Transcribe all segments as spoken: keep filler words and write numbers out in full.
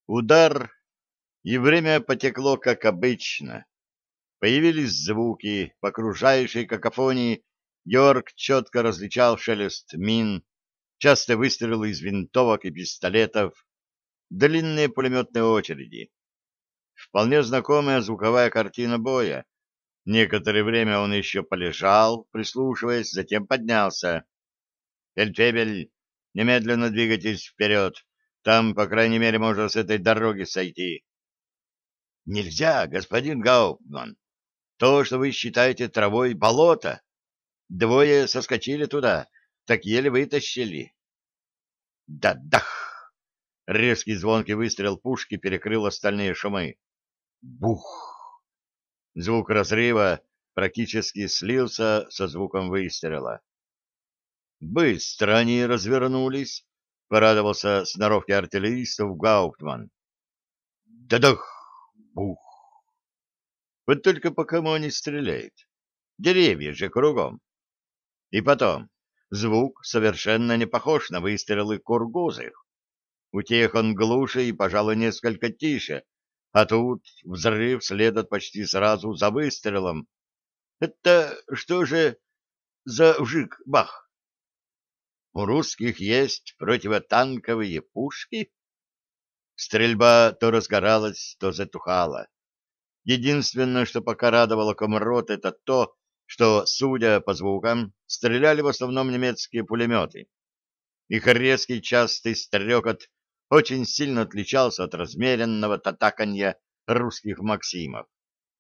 Удар, и время потекло, как обычно. Появились звуки, в окружающей какофонии Георг четко различал шелест мин, частые выстрелы из винтовок и пистолетов, длинные пулеметные очереди. Вполне знакомая звуковая картина боя. Некоторое время он еще полежал, прислушиваясь, затем поднялся. «Фельдфебель, немедленно двигайтесь вперед. Там, по крайней мере, можно с этой дороги сойти». «Нельзя, господин Гауптман. То, что вы считаете травой, болото. Двое соскочили туда, так еле вытащили». «Да-дах!» Резкий звонкий выстрел пушки перекрыл остальные шумы. Бух! Звук разрыва практически слился со звуком выстрела. «Быстро они развернулись», — порадовался сноровке артиллеристов Гауптман. «Да-дах! Бух!» Вот только по кому они стреляют? Деревья же кругом. И потом, звук совершенно не похож на выстрелы кургузых. У тех он глуше и, пожалуй, несколько тише, а тут взрыв следует почти сразу за выстрелом. Это что же за вжик-бах? У русских есть противотанковые пушки? Стрельба то разгоралась, то затухала. Единственное, что пока радовало комрот, это то, что, судя по звукам, стреляли в основном немецкие пулеметы. Их резкий частый стрекот очень сильно отличался от размеренного татаканья русских «Максимов».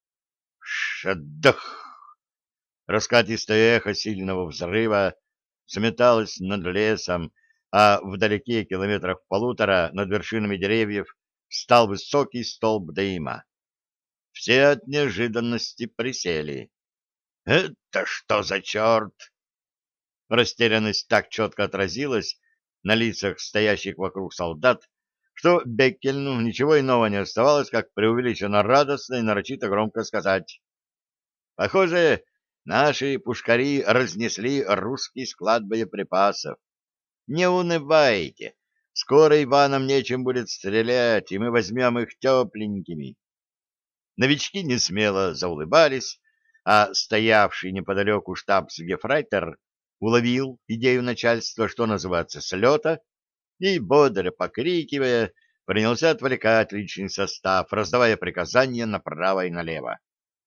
Шадах! Раскатистое эхо сильного взрыва заметалось над лесом, а вдалеке километрах полутора над вершинами деревьев встал высокий столб дыма. Все от неожиданности присели. «Это что за черт?» Растерянность так четко отразилась на лицах стоящих вокруг солдат, что Беккельну ничего иного не оставалось, как преувеличенно радостно и нарочито громко сказать: «Похоже, наши пушкари разнесли русский склад боеприпасов. Не унывайте, скоро Иванам нечем будет стрелять, и мы возьмем их тепленькими». Новички несмело заулыбались, а стоявший неподалеку штабс-гефрейтер уловил идею начальства, что называется, с лета, и, бодро покрикивая, принялся отвлекать личный состав, раздавая приказания направо и налево.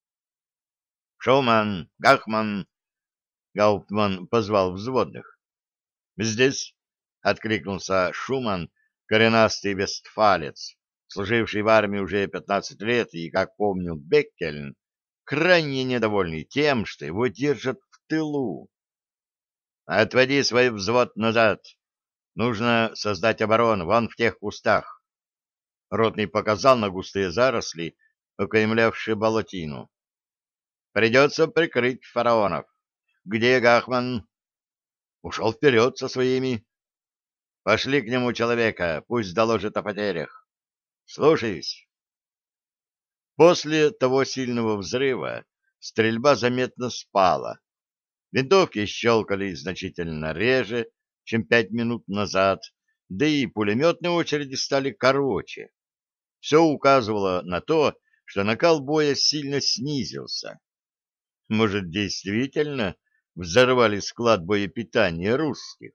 «Шуман, Гахман!» — Гауптман позвал взводных. «Здесь!» — откликнулся Шуман, коренастый вестфалец, служивший в армии уже пятнадцать лет и, как помнил Беккельн, крайне недовольный тем, что его держат в тылу. «Отводи свой взвод назад. Нужно создать оборону вон в тех кустах». Ротный показал на густые заросли, окаймлявшие болотину. «Придется прикрыть фараонов. Где Гахман?» «Ушел вперед со своими». «Пошли к нему человека, пусть доложит о потерях». «Слушаюсь». После того сильного взрыва стрельба заметно спала. Винтовки щелкали значительно реже, чем пять минут назад, да и пулеметные очереди стали короче. Все указывало на то, что накал боя сильно снизился. Может, действительно взорвали склад боепитания русских?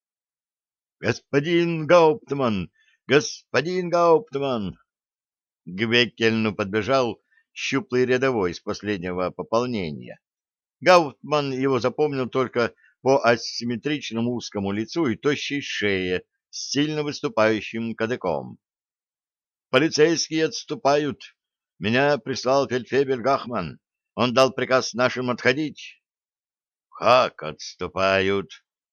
«Господин Гауптман! Господин Гауптман!» К Беккельну подбежал щуплый рядовой из последнего пополнения. Гауптман его запомнил только по асимметричному узкому лицу и тощей шее с сильно выступающим кадыком. «Полицейские отступают. Меня прислал фельдфебель Гахман. Он дал приказ нашим отходить». «Как отступают?»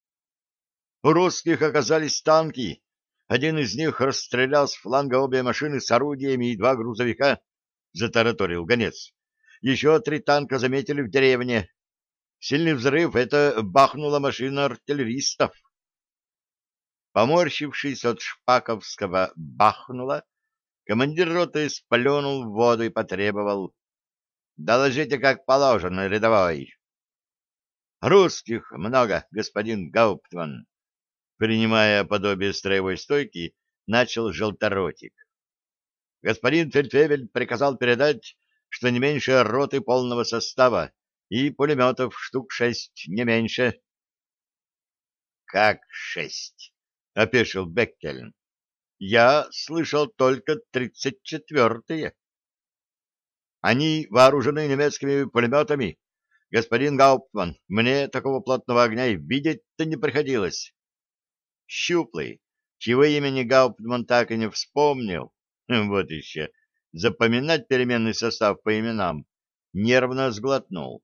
«У русских оказались танки. Один из них расстрелял с фланга обе машины с орудиями и два грузовика», — затараторил гонец. «Еще три танка заметили в деревне. Сильный взрыв — это бахнула машина артиллеристов». Поморщившись от шпаковского «бахнула», командир роты сплюнул в воду и потребовал: «Доложите, как положено, рядовой». «Русских много, господин Гауптман», — принимая подобие строевой стойки, начал желторотик. Господин фельдфебель приказал передать, что не меньше роты полного состава и пулеметов штук шесть, не меньше. — Как шесть? — опешил Беккельн. — Я слышал только тридцать четвертые. Они вооружены немецкими пулеметами. Господин Гауптман, мне такого плотного огня и видеть-то не приходилось. Щуплый, чьего имени Гауптман так и не вспомнил, вот еще, запоминать переменный состав по именам, нервно сглотнул.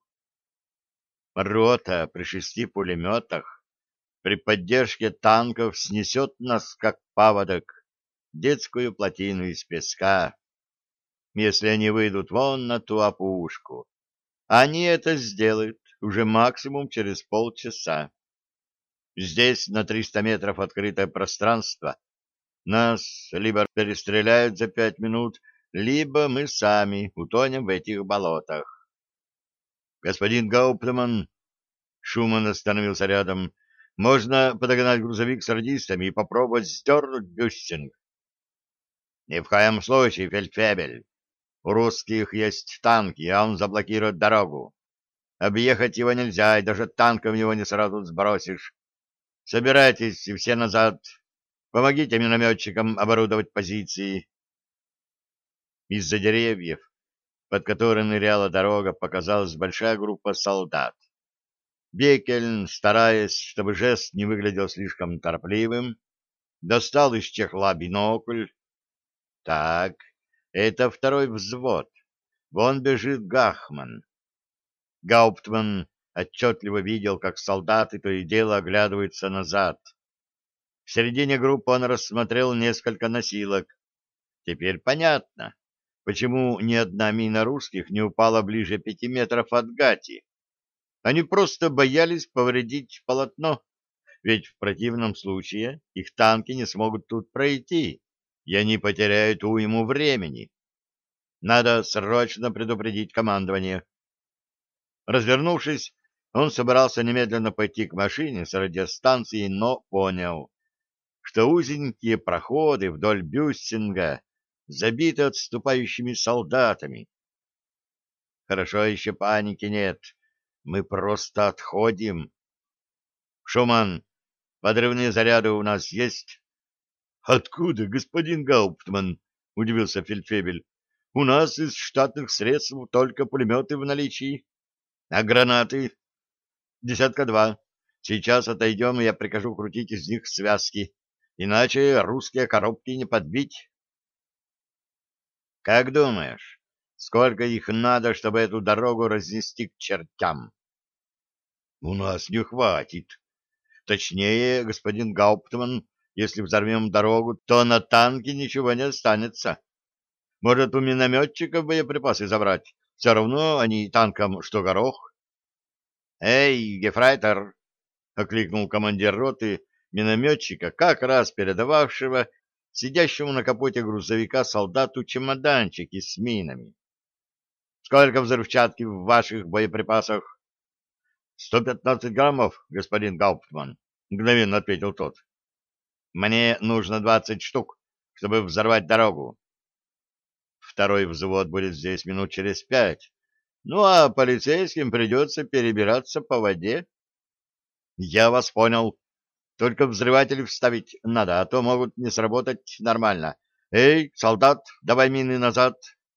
Рота при шести пулеметах при поддержке танков снесет нас, как паводок, детскую плотину из песка, если они выйдут вон на ту опушку. Они это сделают уже максимум через полчаса. Здесь на триста метров открытое пространство. Нас либо перестреляют за пять минут, либо мы сами утонем в этих болотах. Господин Гауптман, Шуман остановился рядом, можно подогнать грузовик с радистами и попробовать сдернуть Бюстинг. Ни в коем случае, фельдфебель. У русских есть танки, а он заблокирует дорогу. Объехать его нельзя, и даже танком его не сразу сбросишь. Собирайтесь все назад. Помогите минометчикам оборудовать позиции. Из-за деревьев, под которыми ныряла дорога, показалась большая группа солдат. Беккельн, стараясь, чтобы жест не выглядел слишком торопливым, достал из чехла бинокль. Так, это второй взвод. Вон бежит Гахман. Гауптман отчетливо видел, как солдаты то и дело оглядываются назад. В середине группы он рассмотрел несколько носилок. Теперь понятно, почему ни одна мина русских не упала ближе пяти метров от гати. Они просто боялись повредить полотно, ведь в противном случае их танки не смогут тут пройти, и они потеряют уйму времени. Надо срочно предупредить командование. Развернувшись, он собирался немедленно пойти к машине с радиостанцией, но понял, что узенькие проходы вдоль Бюстинга забиты отступающими солдатами. Хорошо еще паники нет, мы просто отходим. Шуман, подрывные заряды у нас есть? — Откуда, господин Гауптман? — удивился фельдфебель. — У нас из штатных средств только пулеметы в наличии. А гранаты? Десятка два. Сейчас отойдем, и я прикажу крутить из них связки. Иначе русские коробки не подбить. Как думаешь, сколько их надо, чтобы эту дорогу разнести к чертям? У нас не хватит. Точнее, господин Гауптман, если взорвем дорогу, то на танке ничего не останется. Может, у минометчиков боеприпасы забрать? Все равно они танкам что горох. «Эй, гефрейтор!» — окликнул командир роты минометчика, как раз передававшего сидящему на капоте грузовика солдату чемоданчики с минами. «Сколько взрывчатки в ваших боеприпасах?» «Сто пятнадцать граммов, господин Гауптман», — мгновенно ответил тот. «Мне нужно двадцать штук, чтобы взорвать дорогу. Второй взвод будет здесь минут через пять. Ну, а полицейским придется перебираться по воде». «Я вас понял. Только взрыватели вставить надо, а то могут не сработать нормально. Эй, солдат, давай мины назад».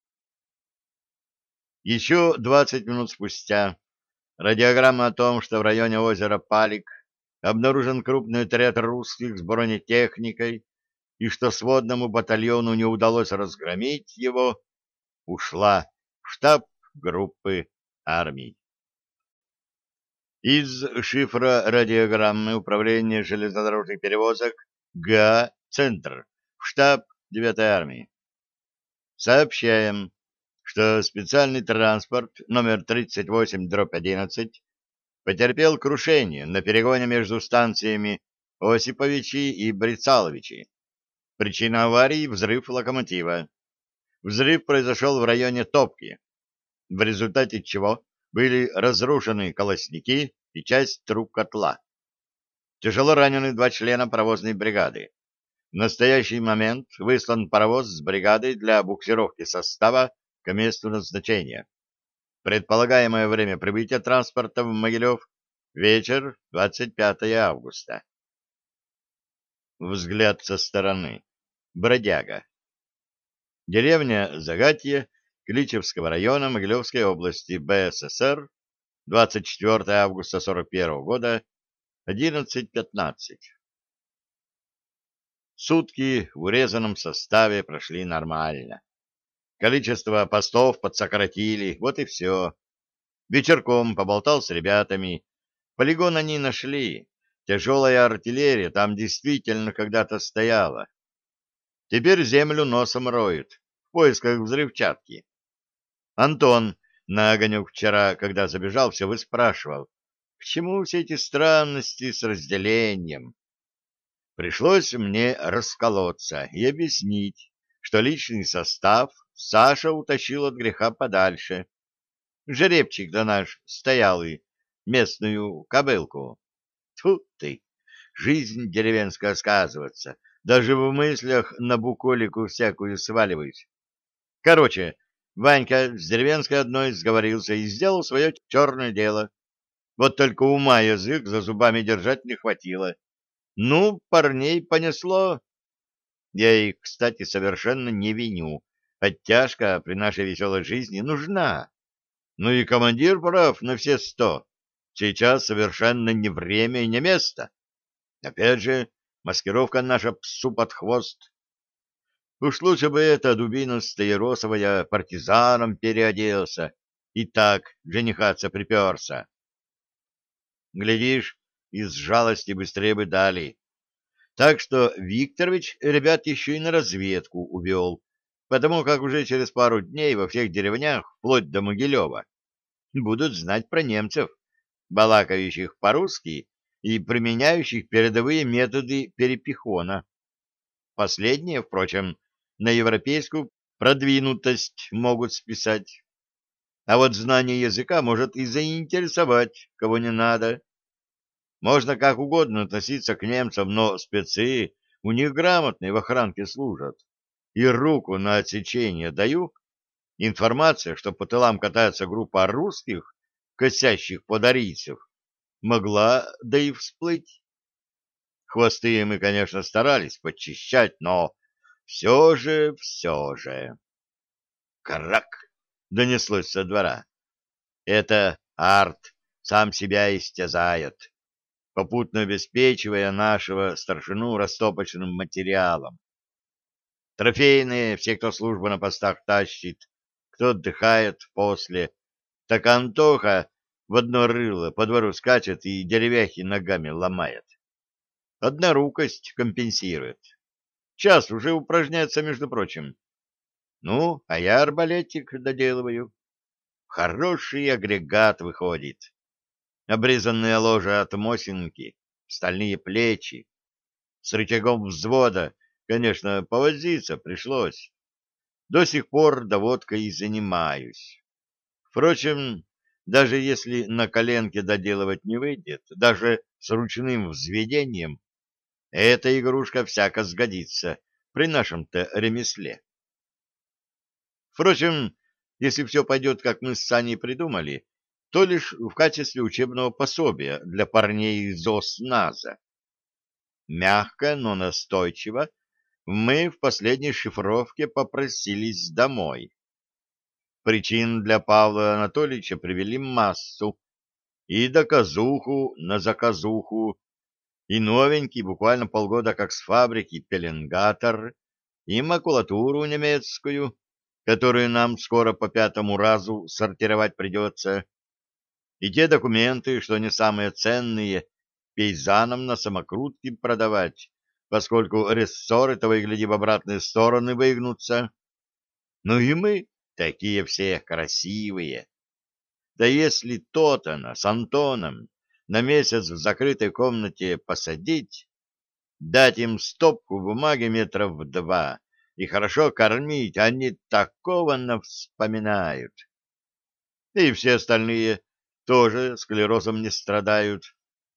Еще двадцать минут спустя радиограмма о том, что в районе озера Палик обнаружен крупный отряд русских с бронетехникой и что сводному батальону не удалось разгромить его, ушла в штаб группы армий. Из шифра радиограммы Управления железнодорожных перевозок ГА «Центр» в штаб девятой армии. Сообщаем, что специальный транспорт номер тридцать восемь одиннадцать потерпел крушение на перегоне между станциями Осиповичи и Брицаловичи. Причина аварии — взрыв локомотива. Взрыв произошел в районе Топки, в результате чего были разрушены колосники и часть труб котла. Тяжело ранены два члена паровозной бригады. В настоящий момент выслан паровоз с бригадой для буксировки состава к месту назначения. Предполагаемое время прибытия транспорта в Могилев — вечер, двадцать пятое августа. Взгляд со стороны. Бродяга. Деревня Загатье Кличевского района Могилевской области, БССР, двадцать четвёртое августа сорок первого года, одиннадцать пятнадцать. Сутки в урезанном составе прошли нормально. Количество постов подсократили, вот и все. Вечерком поболтал с ребятами. Полигон они нашли. Тяжелая артиллерия там действительно когда-то стояла. Теперь землю носом роют в поисках взрывчатки. Антон на огонек вчера, когда забежал, все выспрашивал, к чему все эти странности с разделением. Пришлось мне расколоться и объяснить, что личный состав Саша утащил от греха подальше. Жеребчик да наш стоялый, местную кобылку. Тьфу ты, жизнь деревенская сказывается. Даже в мыслях на буколику всякую сваливаюсь. Короче, Ванька с деревенской одной сговорился и сделал свое черное дело. Вот только ума язык за зубами держать не хватило. Ну, парней понесло. Я их, кстати, совершенно не виню. Оттяжка при нашей веселой жизни нужна. Ну и командир прав на все сто. Сейчас совершенно не время и не место. Опять же, маскировка наша псу под хвост. Уж лучше бы эта дубина стаиросовая партизаном переоделся и так женихаться приперся. Глядишь, из жалости быстрее бы дали. Так что Викторович ребят еще и на разведку увел, потому как уже через пару дней во всех деревнях, вплоть до Могилева, будут знать про немцев, балакающих по-русски и применяющих передовые методы перепихона. Последние, впрочем, на европейскую продвинутость могут списать. А вот знание языка может и заинтересовать, кого не надо. Можно как угодно относиться к немцам, но спецы у них грамотные в охранке служат. И руку на отсечение даю. Информация, что по тылам катается группа русских, косящих под арийцев, могла да и всплыть. Хвосты мы, конечно, старались подчищать, но все же, все же. Крак! Донеслось со двора. Это Арт сам себя истязает, попутно обеспечивая нашего старшину растопочным материалом. Трофейные, все, кто службу на постах тащит, кто отдыхает после. Так Антоха в одно рыло по двору скачет и деревяхи ногами ломает. Однорукость компенсирует. Час уже упражняется, между прочим. Ну, а я арбалетик доделываю. Хороший агрегат выходит. Обрезанная ложа от Мосинки, стальные плечи. С рычагом взвода, конечно, повозиться пришлось. До сих пор доводкой и занимаюсь. Впрочем, даже если на коленке доделывать не выйдет, даже с ручным взведением, эта игрушка всяко сгодится при нашем-то ремесле. Впрочем, если все пойдет, как мы с Саней придумали, то лишь в качестве учебного пособия для парней из ОСНАЗа. Мягко, но настойчиво мы в последней шифровке попросились домой. Причин для Павла Анатольевича привели массу. И доказуху на заказуху, и новенький, буквально полгода как с фабрики, пеленгатор, и макулатуру немецкую, которую нам скоро по пятому разу сортировать придется, и те документы, что не самые ценные, пейзанам на самокрутке продавать, поскольку рессоры того и гляди в обратные стороны выгнутся. Ну и мы такие все красивые. Да если Тотана с Антоном на месяц в закрытой комнате посадить, дать им стопку бумаги метров в два и хорошо кормить, они такого навспоминают. И все остальные тоже склерозом не страдают.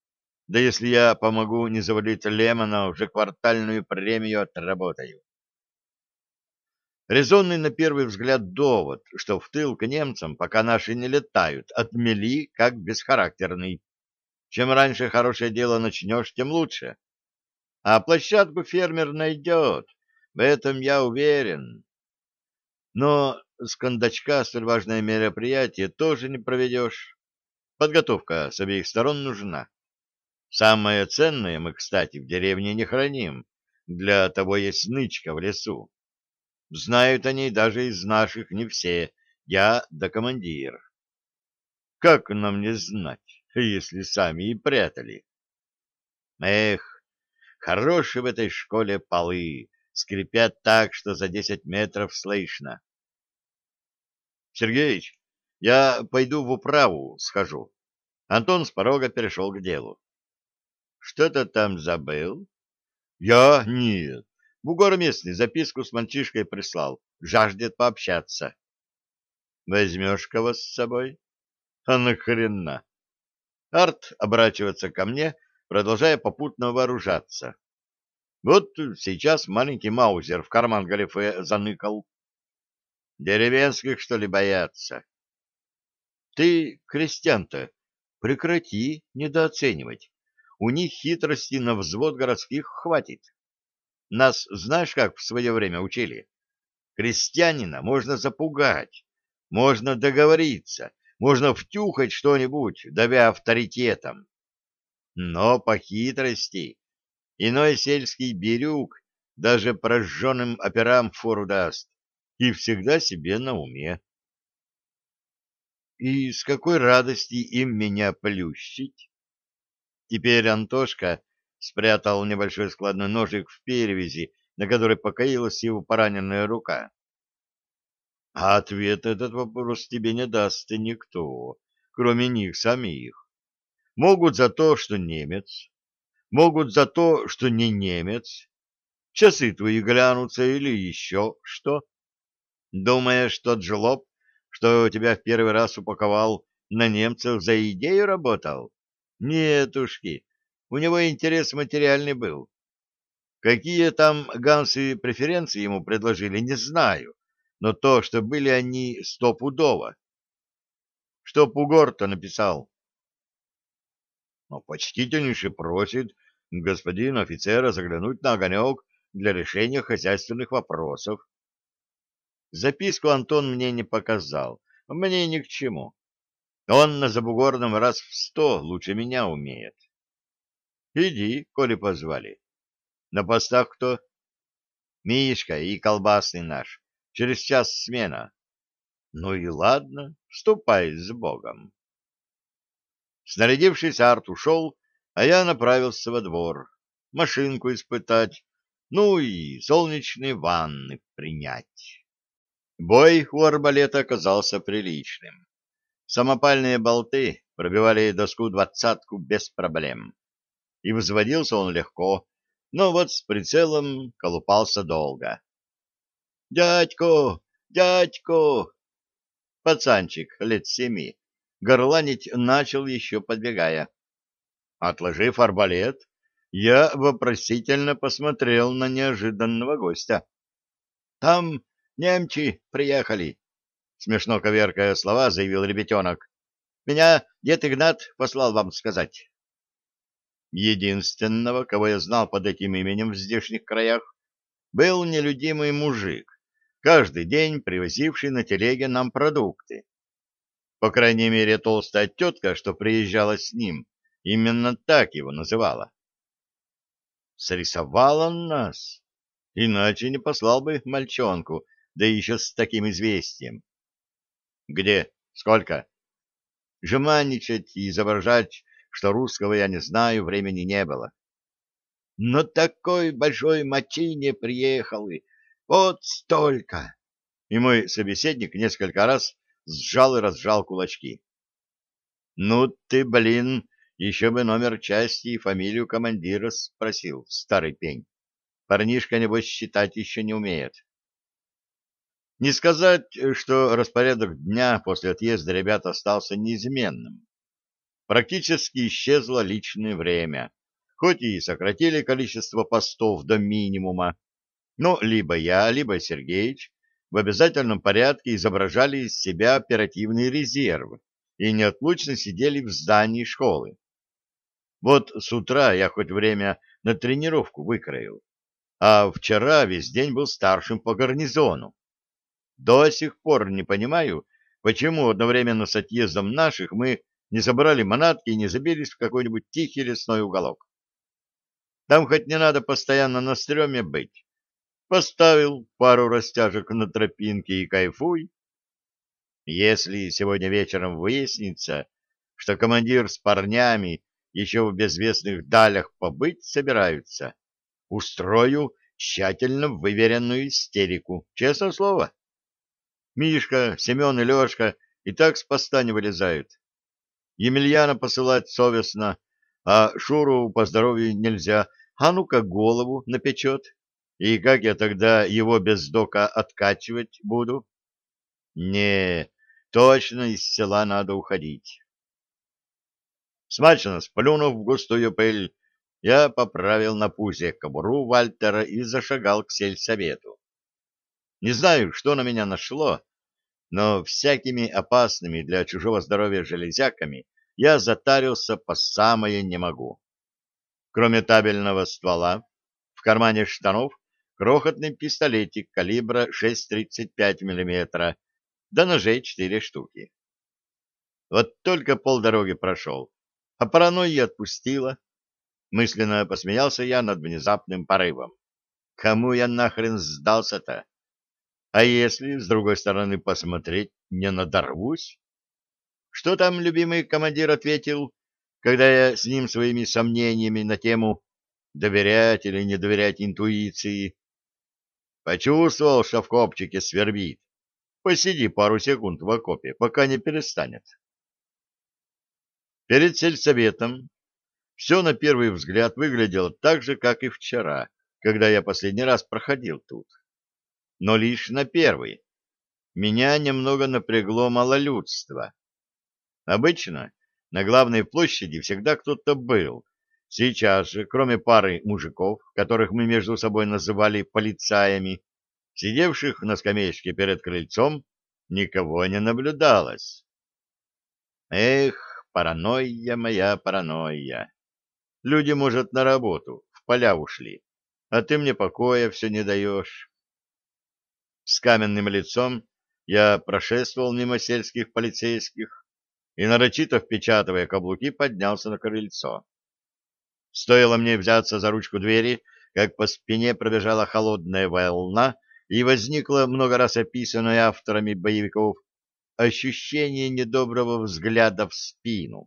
Да если я помогу не завалить Лемона, уже квартальную премию отработаю. Резонный на первый взгляд довод, что в тыл к немцам, пока наши не летают, отмели как бесхарактерный. Чем раньше хорошее дело начнешь, тем лучше. А площадку фермер найдет, в этом я уверен. Но с кондачка столь важное мероприятие тоже не проведешь. Подготовка с обеих сторон нужна. Самое ценное мы, кстати, в деревне не храним. Для того есть нычка в лесу. Знают они даже из наших не все. Я да командир. Как нам не знать, если сами и прятали? Эх, хорошие в этой школе полы. Скрипят так, что за десять метров слышно. Сергеич, я пойду в управу схожу. Антон с порога перешел к делу. Что-то там забыл? Я? Нет. Бугор местный записку с мальчишкой прислал. Жаждет пообщаться. Возьмешь кого с собой? А нахрена? Арт оборачивается ко мне, продолжая попутно вооружаться. Вот сейчас маленький маузер в карман галифе заныкал. Деревенских, что ли, боятся? Ты, крестьян-то, прекрати недооценивать. У них хитрости на взвод городских хватит. Нас знаешь, как в свое время учили? Крестьянина можно запугать, можно договориться, можно втюхать что-нибудь, давя авторитетом. Но по хитрости иной сельский бирюк даже прожженным операм фору даст и всегда себе на уме. И с какой радости им меня плющить? Теперь Антошка спрятал небольшой складной ножик в перевязи, на которой покоилась его пораненная рука. А ответ этот вопрос тебе не даст никто, кроме них самих. Могут за то, что немец, могут за то, что не немец. Часы твои глянутся или еще что. Думаешь, тот жлоб, что тебя в первый раз упаковал, на немцев за идею работал? Нетушки, у него интерес материальный был. Какие там гансы преференции ему предложили, не знаю, но то, что были они стопудово. Что Пугор-то написал? Но почтительнейше просит господин офицера заглянуть на огонек для решения хозяйственных вопросов. Записку Антон мне не показал, мне ни к чему. Он на Забугорном раз в сто лучше меня умеет. Иди, коли позвали. На постах кто? Мишка и колбасный наш. Через час смена. Ну и ладно, ступай с Богом. Снарядившись, Арт ушел, а я направился во двор. Машинку испытать, ну и солнечные ванны принять. Бой у арбалета оказался приличным. Самопальные болты пробивали доску двадцатку без проблем. И взводился он легко, но вот с прицелом колупался долго. «Дядько! Дядько!» Пацанчик лет семи горланить начал, еще подбегая. Отложив арбалет, я вопросительно посмотрел на неожиданного гостя. «Там немчи приехали!» Смешно коверкая слова, заявил ребятенок. «Меня дед Игнат послал вам сказать». Единственного, кого я знал под этим именем в здешних краях, был нелюдимый мужик, каждый день привозивший на телеге нам продукты. По крайней мере, толстая тетка, что приезжала с ним, именно так его называла. Срисовал он нас, иначе не послал бы мальчонку, да еще с таким известием. Где? Сколько? Жеманничать и изображать, что русского я не знаю, времени не было. Но такой большой мочине приехали, вот столько. И мой собеседник несколько раз сжал и разжал кулачки. Ну ты, блин, еще бы номер части и фамилию командира спросил, старый пень. Парнишка, небось, считать еще не умеет. Не сказать, что распорядок дня после отъезда ребят остался неизменным. Практически исчезло личное время, хоть и сократили количество постов до минимума, но либо я, либо Сергеич в обязательном порядке изображали из себя оперативный резерв и неотлучно сидели в здании школы. Вот с утра я хоть время на тренировку выкроил, а вчера весь день был старшим по гарнизону. До сих пор не понимаю, почему одновременно с отъездом наших мы не собрали манатки и не забились в какой-нибудь тихий лесной уголок. Там хоть не надо постоянно на стреме быть. Поставил пару растяжек на тропинке и кайфуй. Если сегодня вечером выяснится, что командир с парнями еще в безвестных далях побыть собираются, устрою тщательно выверенную истерику. Честное слово. Мишка, Семен и Лешка и так с поста не вылезают. Емельяна посылать совестно, а Шуру по здоровью нельзя. А ну-ка голову напечет. И как я тогда его без дока откачивать буду? Не, точно из села надо уходить. Смачно сплюнув в густую пыль, я поправил на пузе кобуру Вальтера и зашагал к сельсовету. Не знаю, что на меня нашло, но всякими опасными для чужого здоровья железяками я затарился по самое не могу. Кроме табельного ствола, в кармане штанов крохотный пистолетик калибра шесть тридцать пять миллиметров, да ножей четыре штуки. Вот только полдороги прошел, а паранойя отпустила. Мысленно посмеялся я над внезапным порывом. Кому я нахрен сдался-то? А если, с другой стороны, посмотреть, не надорвусь? Что там любимый командир ответил, когда я с ним своими сомнениями на тему доверять или не доверять интуиции? Почувствовал, что в копчике свербит. Посиди пару секунд в окопе, пока не перестанет. Перед сельсоветом все на первый взгляд выглядело так же, как и вчера, когда я последний раз проходил тут. Но лишь на первый. Меня немного напрягло малолюдство. Обычно на главной площади всегда кто-то был. Сейчас же, кроме пары мужиков, которых мы между собой называли полицаями, сидевших на скамеечке перед крыльцом, никого не наблюдалось. Эх, паранойя моя, паранойя. Люди, может, на работу, в поля ушли, а ты мне покоя все не даешь. С каменным лицом я прошествовал мимо сельских полицейских и, нарочито впечатывая каблуки, поднялся на крыльцо. Стоило мне взяться за ручку двери, как по спине пробежала холодная волна, и возникло много раз описанное авторами боевиков ощущение недоброго взгляда в спину.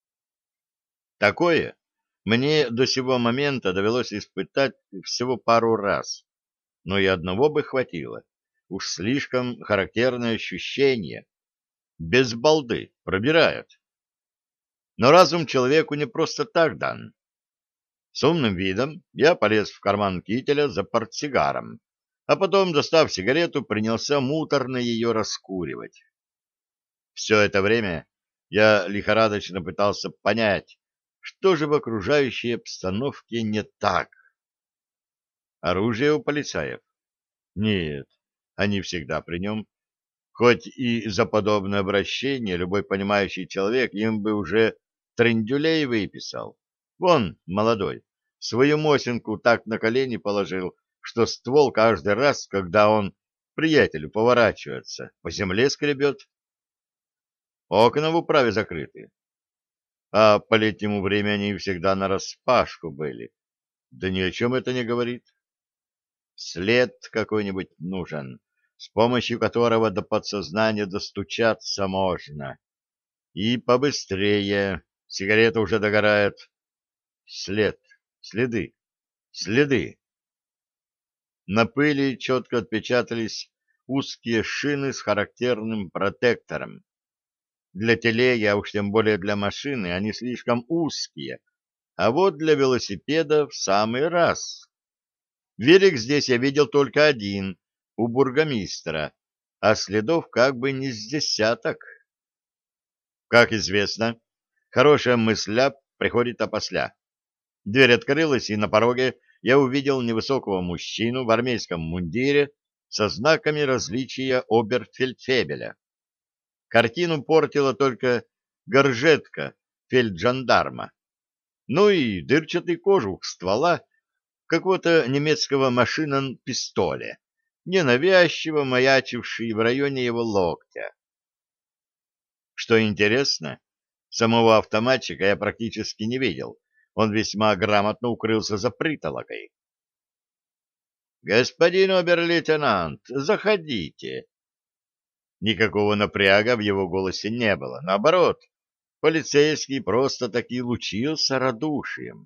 Такое мне до сего момента довелось испытать всего пару раз, но и одного бы хватило. Уж слишком характерное ощущение. Без балды пробирают. Но разум человеку не просто так дан. С умным видом я полез в карман кителя за портсигаром, а потом, достав сигарету, принялся муторно ее раскуривать. Все это время я лихорадочно пытался понять, что же в окружающей обстановке не так. Оружие у полицаев? Нет, они всегда при нем. Хоть и за подобное обращение любой понимающий человек им бы уже трындюлей выписал. Вон, молодой, свою мосинку так на колени положил, что ствол каждый раз, когда он приятелю поворачивается, по земле скребет. Окна в управе закрыты. А по летнему времени всегда нараспашку были. Да ни о чем это не говорит. След какой-нибудь нужен, с помощью которого до подсознания достучаться можно. И побыстрее. Сигарета уже догорает. След, следы, следы. На пыли четко отпечатались узкие шины с характерным протектором. Для телеги, а уж тем более для машины, они слишком узкие, а вот для велосипеда в самый раз. Велик здесь я видел только один, у бургомистра, а следов как бы не с десяток. Как известно, Хорошая мысля приходит опосля. Дверь открылась, и на пороге я увидел невысокого мужчину в армейском мундире со знаками различия оберфельдфебеля. Картину портила только горжетка фельджандарма, ну и дырчатый кожух ствола какого-то немецкого машинон-пистоля, ненавязчиво маячивший в районе его локтя. Что интересно, самого автоматчика я практически не видел, он весьма грамотно укрылся за притолокой. «Господин обер-лейтенант, заходите!» Никакого напряга в его голосе не было, наоборот, полицейский просто-таки лучился радушием.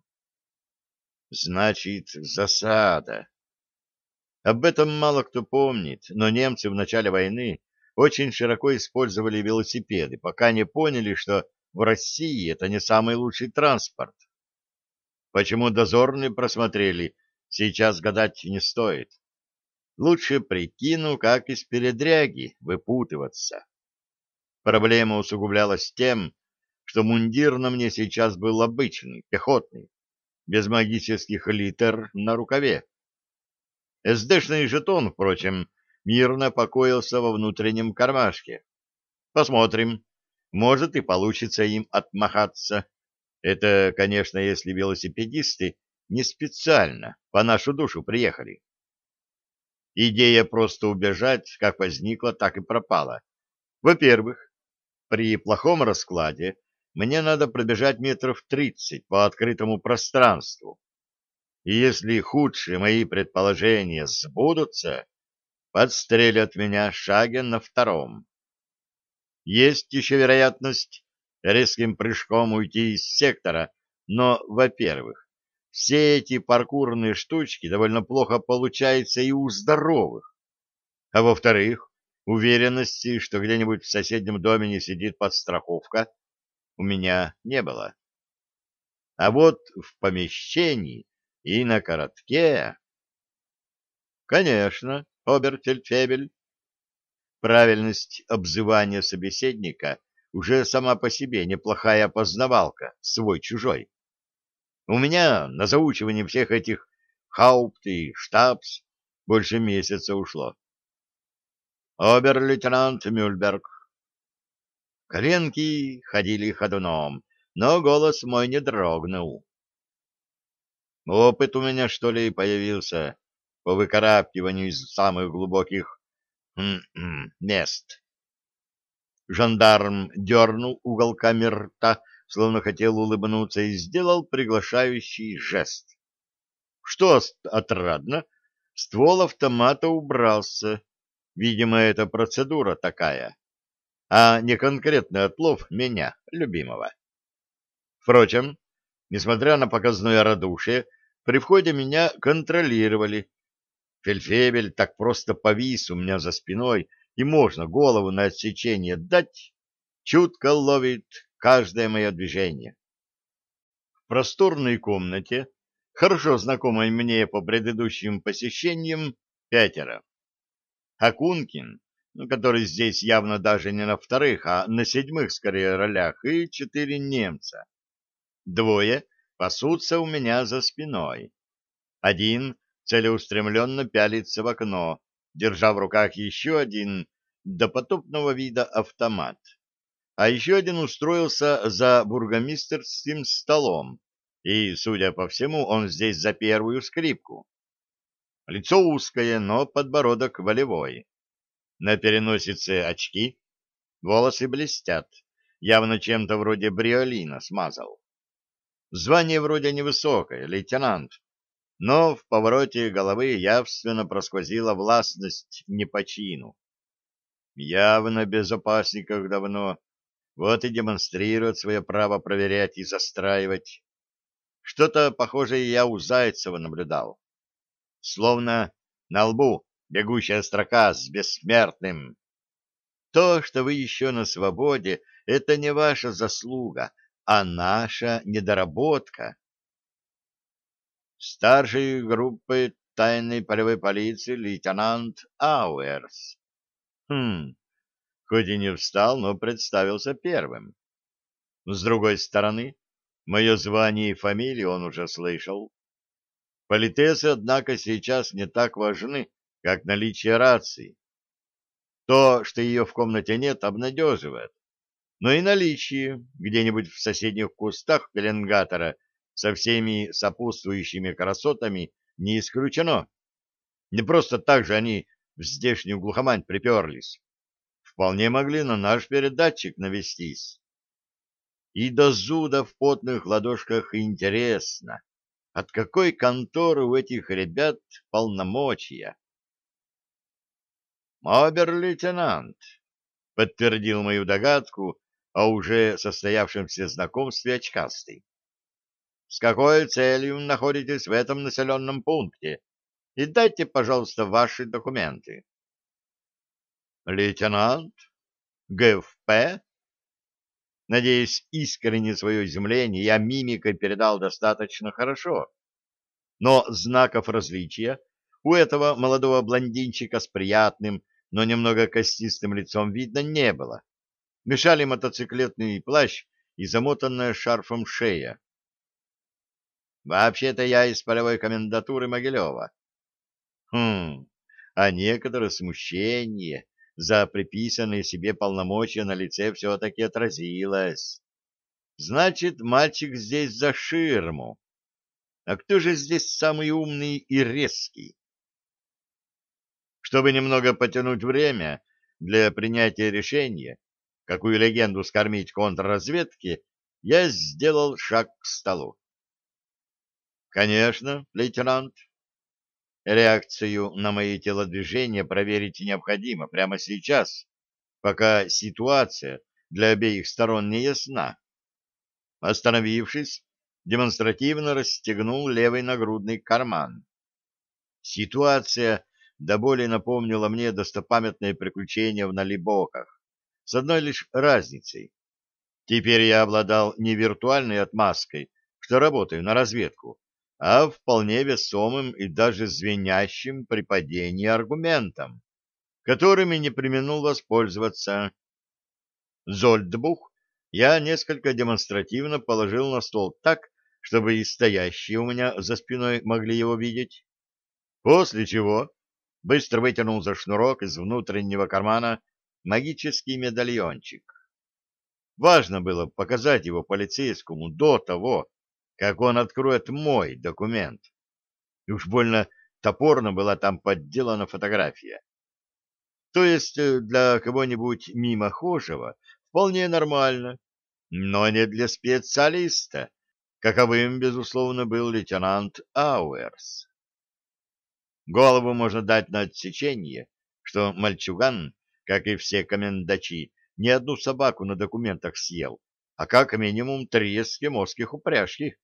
Значит, засада. Об этом мало кто помнит, но немцы в начале войны очень широко использовали велосипеды, пока не поняли, что в России это не самый лучший транспорт. Почему дозорные просмотрели, сейчас гадать не стоит. Лучше прикину, как из передряги выпутываться. Проблема усугублялась тем, что мундир на мне сейчас был обычный, пехотный, без магических литер на рукаве. СДшный жетон, впрочем, мирно покоился во внутреннем кармашке. Посмотрим, может и получится им отмахаться. Это, конечно, если велосипедисты не специально по нашу душу приехали. Идея просто убежать как возникла, так и пропала. Во-первых, при плохом раскладе мне надо пробежать метров тридцать по открытому пространству. И если худшие мои предположения сбудутся, подстрелят меня шаге на втором. Есть еще вероятность резким прыжком уйти из сектора, но, во-первых, все эти паркурные штучки довольно плохо получаются и у здоровых, а во-вторых, уверенности, что где-нибудь в соседнем доме не сидит подстраховка, у меня не было. А вот в помещении и на коротке... Конечно, оберфельдфебель. Правильность обзывания собеседника уже сама по себе неплохая опознавалка, свой-чужой. У меня на заучивание всех этих хаупт и штабс больше месяца ушло. Обер-лейтенант Мюльберг. Коленки ходили ходуном, но голос мой не дрогнул. Опыт у меня, что ли, появился по выкарабкиванию из самых глубоких м-м, мест. Жандарм дернул уголками рта, словно хотел улыбнуться, и сделал приглашающий жест. Что отрадно, ствол автомата убрался. Видимо, это процедура такая, а не конкретный отлов меня, любимого. Впрочем, несмотря на показное радушие, при входе меня контролировали. Фельдфебель так просто повис у меня за спиной, и можно голову на отсечение дать, чутко ловит каждое мое движение. В просторной комнате, хорошо знакомой мне по предыдущим посещениям, пятеро. Акункин, ну, который здесь явно даже не на вторых, а на седьмых скорее ролях, и четыре немца. Двое пасутся у меня за спиной. Один целеустремленно пялится в окно, держа в руках еще один допотопного вида автомат. А еще один устроился за бургомистерским столом, и, судя по всему, он здесь за первую скрипку. Лицо узкое, но подбородок волевой. На переносице очки, волосы блестят, явно чем-то вроде бриолина смазал. Звание вроде невысокое, лейтенант, но в повороте головы явственно просквозила властность не по чину. Явно безопасниках давно, вот и демонстрирует свое право проверять и застраивать. Что-то похожее я у Зайцева наблюдал. Словно на лбу бегущая строка с бессмертным. То, что вы еще на свободе, это не ваша заслуга, а наша недоработка. Старший группы тайной полевой полиции лейтенант Ауэрс. Хм, хоть и не встал, но представился первым. С другой стороны, мое звание и фамилию он уже слышал. Политесы, однако, сейчас не так важны, как наличие рации. То, что ее в комнате нет, обнадеживает. Но и наличие где-нибудь в соседних кустах пеленгатора со всеми сопутствующими красотами не исключено. Не просто так же они в здешнюю глухомань приперлись. Вполне могли на наш передатчик навестись. И до зуда в потных ладошках интересно, от какой конторы у этих ребят полномочия. «Обер-лейтенант», — подтвердил мою догадку о уже состоявшемся знакомстве очкастый. «С какой целью находитесь в этом населенном пункте? И дайте, пожалуйста, ваши документы». «Лейтенант? ГФП?» Надеюсь, искренне свое изумление я мимикой передал достаточно хорошо. Но знаков различия у этого молодого блондинчика с приятным, но немного костистым лицом видно не было. Мешали мотоциклетный плащ и замотанная шарфом шея. Вообще-то я из полевой комендатуры Могилева. Хм, а некоторое смущение за приписанные себе полномочия на лице все-таки отразилось. Значит, мальчик здесь за ширму. А кто же здесь самый умный и резкий? Чтобы немного потянуть время для принятия решения, какую легенду скормить контрразведке, я сделал шаг к столу. Конечно, лейтенант. Реакцию на мои телодвижения проверить необходимо прямо сейчас, пока ситуация для обеих сторон не ясна. Остановившись, демонстративно расстегнул левый нагрудный карман. Ситуация до боли напомнила мне достопамятное приключение в Налибоках, с одной лишь разницей. Теперь я обладал не виртуальной отмазкой, что работаю на разведку, а вполне весомым и даже звенящим при падении аргументом, которыми не преминул воспользоваться. Зольдбух я несколько демонстративно положил на стол так, чтобы и стоящие у меня за спиной могли его видеть, после чего быстро вытянул за шнурок из внутреннего кармана магический медальончик. Важно было показать его полицейскому до того, как он откроет мой документ. И уж больно топорно была там подделана фотография. То есть э, для кого-нибудь мимохожего вполне нормально, но не для специалиста, каковым, безусловно, был лейтенант Ауэрс. Голову можно дать на отсечение, что мальчуган, как и все комендачи, не одну собаку на документах съел, а как минимум три эскимосских упряжки.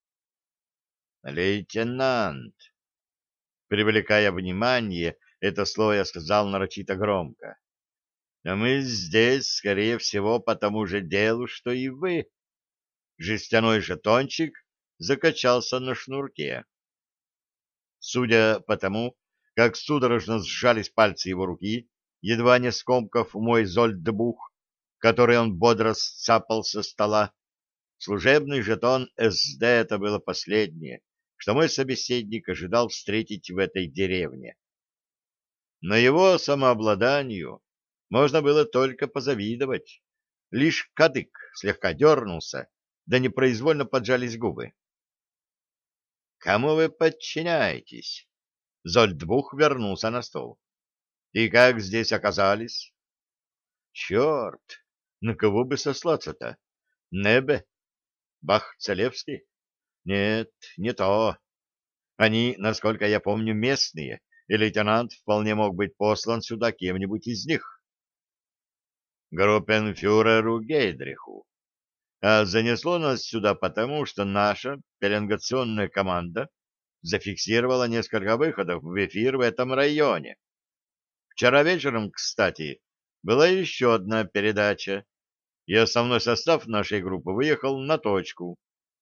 «Лейтенант!» Привлекая внимание, это слово я сказал нарочито громко. «А мы здесь, скорее всего, по тому же делу, что и вы». Жестяной жетончик закачался на шнурке. Судя по тому, как судорожно сжались пальцы его руки, едва не скомкав мой зольдбух, который он бодро сцапал со стола, служебный жетон СД — это было последнее, что мой собеседник ожидал встретить в этой деревне. Но его самообладанию можно было только позавидовать. Лишь кадык слегка дернулся, да непроизвольно поджались губы. «Кому вы подчиняетесь?» Зольдбух вернулся на стол. «И как здесь оказались?» «Черт! На кого бы сослаться-то? Небе? Бах-Целевский? Нет, не то. Они, насколько я помню, местные, и лейтенант вполне мог быть послан сюда кем-нибудь из них. Группенфюреру Гейдриху. А занесло нас сюда потому, что наша пеленгационная команда зафиксировала несколько выходов в эфир в этом районе. Вчера вечером, кстати, была еще одна передача, и основной состав нашей группы выехал на точку.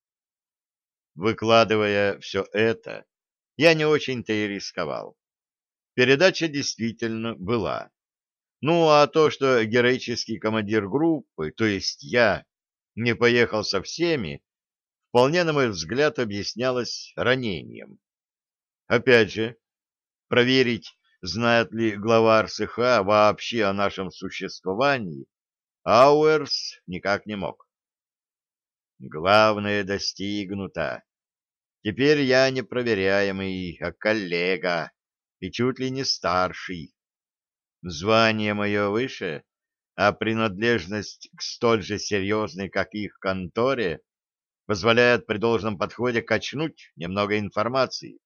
Выкладывая все это, я не очень-то и рисковал. Передача действительно была. Ну, а то, что героический командир группы, то есть я, не поехал со всеми, вполне, на мой взгляд, объяснялось ранением. Опять же, проверить, знает ли глава эр эс ха вообще о нашем существовании, Ауэрс никак не мог. Главное достигнуто. Теперь я не проверяемый, а коллега, и чуть ли не старший. Звание мое выше, а принадлежность к столь же серьезной, как их конторе, позволяет при должном подходе качнуть немного информации.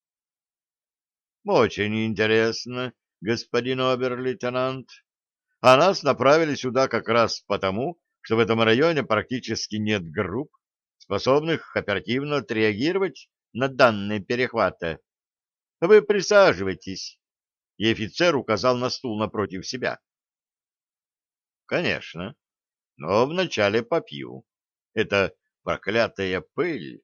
Очень интересно, господин обер-лейтенант. А нас направили сюда как раз потому, что в этом районе практически нет групп, способных оперативно отреагировать на данные перехвата. Вы присаживайтесь. И офицер указал на стул напротив себя. Конечно, но вначале попью. Это проклятая пыль.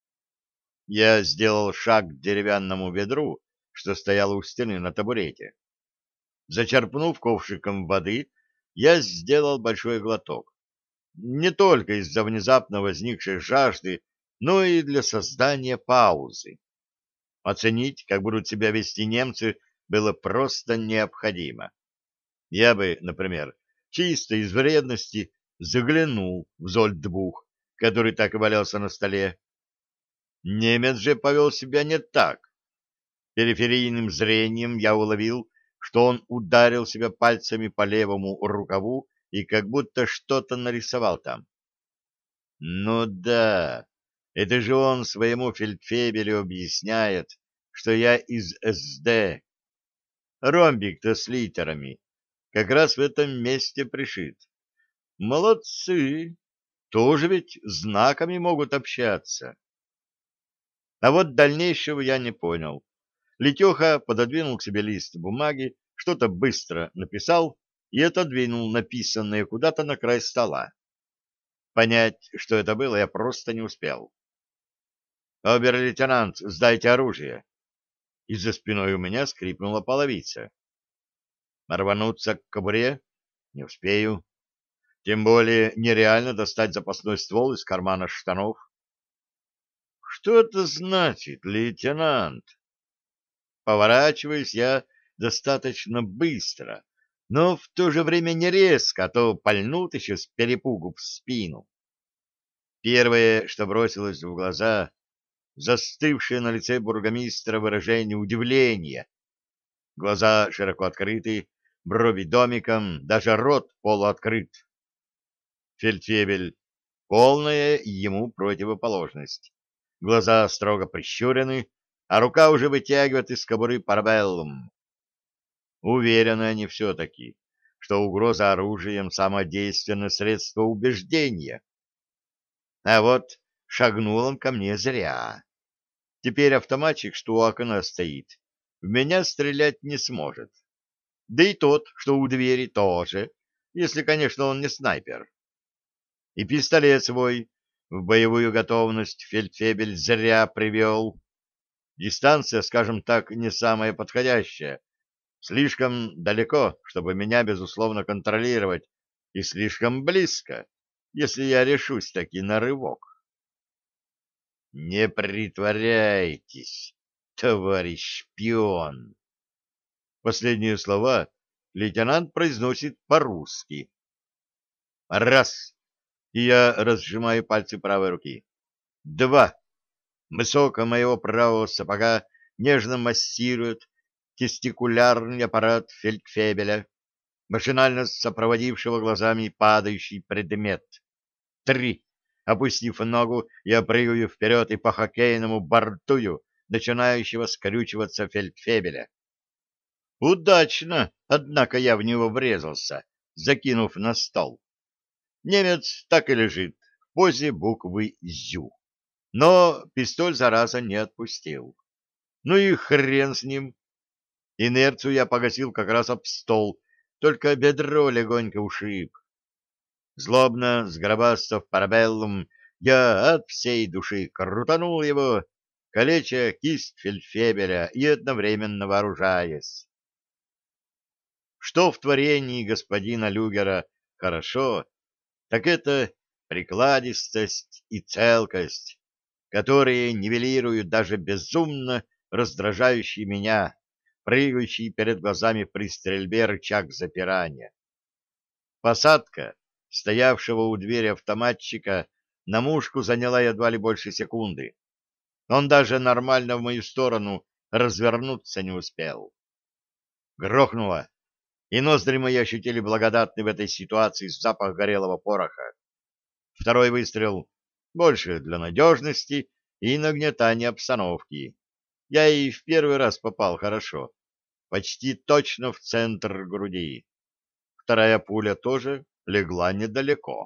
Я сделал шаг к деревянному ведру, что стояло у стены на табурете. Зачерпнув ковшиком воды, я сделал большой глоток. Не только из-за внезапно возникшей жажды, но и для создания паузы. Оценить, как будут себя вести немцы, было просто необходимо. Я бы, например, чисто из вредности заглянул в Зольдбух, который так и валялся на столе. Немец же повел себя не так. Периферийным зрением я уловил, что он ударил себя пальцами по левому рукаву и как будто что-то нарисовал там. Ну да, это же он своему фельдфебелю объясняет, что я из эс дэ. Ромбик-то с литерами как раз в этом месте пришит. Молодцы, тоже ведь знаками могут общаться. А вот дальнейшего я не понял. Летеха пододвинул к себе лист бумаги, что-то быстро написал и отодвинул написанное куда-то на край стола. Понять, что это было, я просто не успел. «Обер-лейтенант, сдайте оружие!» И за спиной у меня скрипнула половица. Рвануться к кобуре? Не успею. Тем более нереально достать запасной ствол из кармана штанов. «Что это значит, лейтенант?» Поворачиваюсь я достаточно быстро, но в то же время не резко, а то пальнут еще с перепугу в спину. Первое, что бросилось в глаза, застывшее на лице бургомистра выражение удивления. Глаза широко открыты, брови домиком, даже рот полуоткрыт. Фельдфебель — полная ему противоположность. Глаза строго прищурены, а рука уже вытягивает из кобуры парабеллум. Уверены они все-таки, что угроза оружием — самодейственное средство убеждения. А вот шагнул он ко мне зря. Теперь автоматчик, что у окна стоит, в меня стрелять не сможет. Да и тот, что у двери, тоже, если, конечно, он не снайпер. И пистолет свой в боевую готовность фельдфебель зря привел. Дистанция, скажем так, не самая подходящая. Слишком далеко, чтобы меня, безусловно, контролировать, и слишком близко, если я решусь таки на рывок. Не притворяйтесь, товарищ шпион. Последние слова лейтенант произносит по-русски. Раз, и я разжимаю пальцы правой руки. Два. Мысок моего правого сапога нежно массирует тестикулярный аппарат фельдфебеля, машинально сопроводившего глазами падающий предмет. Три. Опустив ногу, я прыгаю вперед и по-хоккейному бортую начинающего скрючиваться фельдфебеля. Удачно, однако я в него врезался, закинув на стол. Немец так и лежит в позе буквы «Зю». Но пистоль, зараза, не отпустил. Ну и хрен с ним. Инерцию я погасил как раз об стол, только бедро легонько ушиб. Злобно сгробастав парабеллум, я от всей души крутанул его, калеча кисть фельдфебеля и одновременно вооружаясь. Что в творении господина Люгера хорошо, так это прикладистость и целкость, которые нивелируют даже безумно раздражающий меня, прыгающий перед глазами при стрельбе рычаг запирания. Посадка стоявшего у двери автоматчика на мушку заняла едва ли больше секунды. Он даже нормально в мою сторону развернуться не успел. Грохнуло, и ноздри мои ощутили благодатный в этой ситуации запах горелого пороха. Второй выстрел больше для надежности и нагнетания обстановки. Я и в первый раз попал хорошо, почти точно в центр груди. Вторая пуля тоже легла недалеко.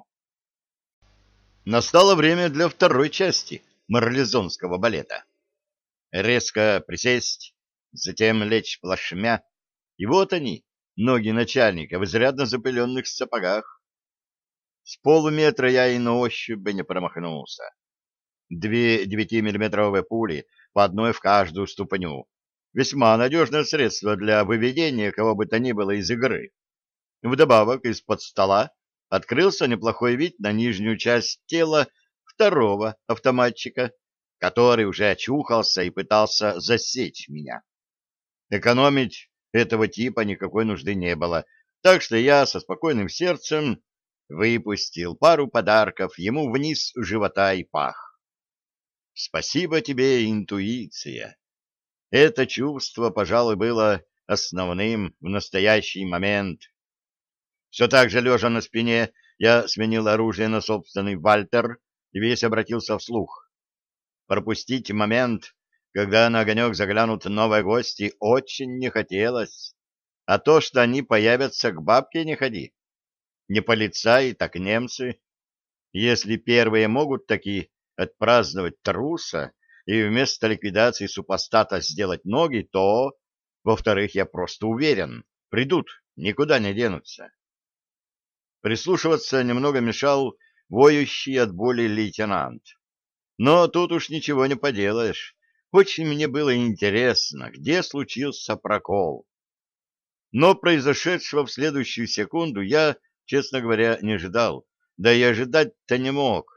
Настало время для второй части марлезонского балета. Резко присесть, затем лечь плашмя, и вот они, ноги начальника в изрядно запыленных сапогах. С полуметра я и на ощупь бы не промахнулся. Две девятимиллиметровые пули, по одной в каждую ступню. Весьма надежное средство для выведения кого бы то ни было из игры. Вдобавок из-под стола открылся неплохой вид на нижнюю часть тела второго автоматчика, который уже очухался и пытался засечь меня. Экономить этого типа никакой нужды не было, так что я со спокойным сердцем выпустил пару подарков ему вниз живота и пах. Спасибо тебе, интуиция. Это чувство, пожалуй, было основным в настоящий момент. Все так же, лежа на спине, я сменил оружие на собственный вальтер и весь обратился вслух. Пропустить момент, когда на огонек заглянут новые гости, очень не хотелось. А то, что они появятся, к бабке не ходи. Не полицаи, так немцы. Если первые могут таки отпраздновать труса и вместо ликвидации супостата сделать ноги, то, во-вторых, я просто уверен, придут, никуда не денутся. Прислушиваться немного мешал воющий от боли лейтенант. Но тут уж ничего не поделаешь. Очень мне было интересно, где случился прокол. Но произошедшего в следующую секунду я, честно говоря, не ожидал. Да и ожидать-то не мог.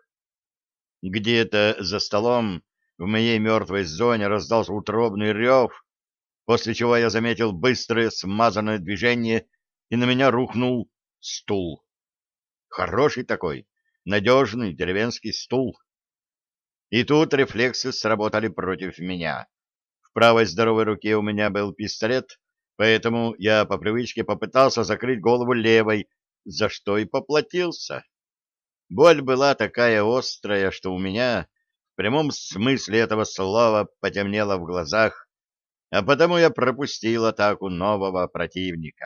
Где-то за столом в моей мертвой зоне раздался утробный рев, после чего я заметил быстрое смазанное движение, и на меня рухнул стул. Хороший такой, надежный деревенский стул. И тут рефлексы сработали против меня. В правой здоровой руке у меня был пистолет, поэтому я по привычке попытался закрыть голову левой, за что и поплатился. Боль была такая острая, что у меня в прямом смысле этого слова потемнело в глазах, а потому я пропустил атаку нового противника.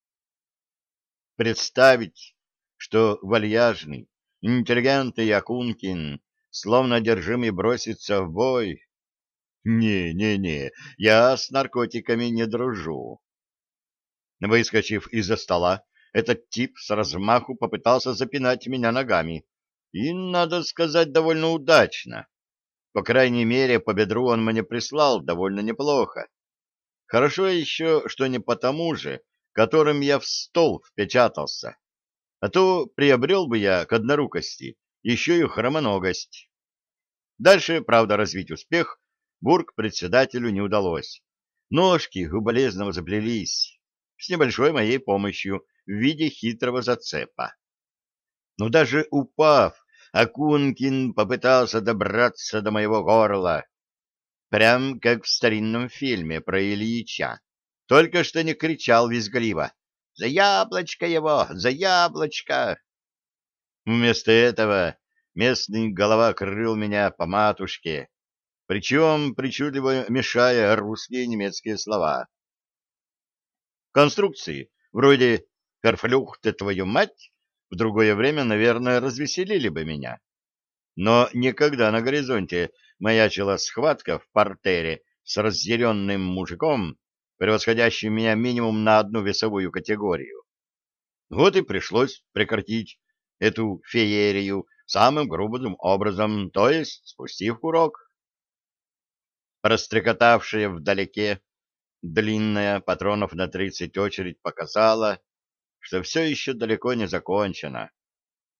Представить, что вальяжный, интеллигентный Акункин, словно одержимый, бросится в бой. Не-не-не, я с наркотиками не дружу. Выскочив из-за стола, этот тип с размаху попытался запинать меня ногами. И, надо сказать, довольно удачно. По крайней мере, по бедру он мне прислал довольно неплохо. Хорошо еще, что не по тому же, которым я в стол впечатался. А то приобрел бы я к однорукости еще и хромоногость. Дальше, правда, развить успех бург-председателю не удалось. Ножки у болезного заплелись с небольшой моей помощью в виде хитрого зацепа. Но даже упав, Акункин попытался добраться до моего горла, прям как в старинном фильме про Ильича. Только что не кричал визгливо: «За яблочко его! За яблочко!» Вместо этого местный голова крыл меня по матушке, причем причудливо мешая русские и немецкие слова. Конструкции вроде «Перфлюхте твою мать» в другое время, наверное, развеселили бы меня. Но никогда на горизонте маячила схватка в партере с разъяренным мужиком, превосходящим меня минимум на одну весовую категорию. Вот и пришлось прекратить эту феерию самым грубым образом, то есть спустив курок. Прострекотавшая вдалеке длинная патронов на тридцать очередь показала, что все еще далеко не закончено.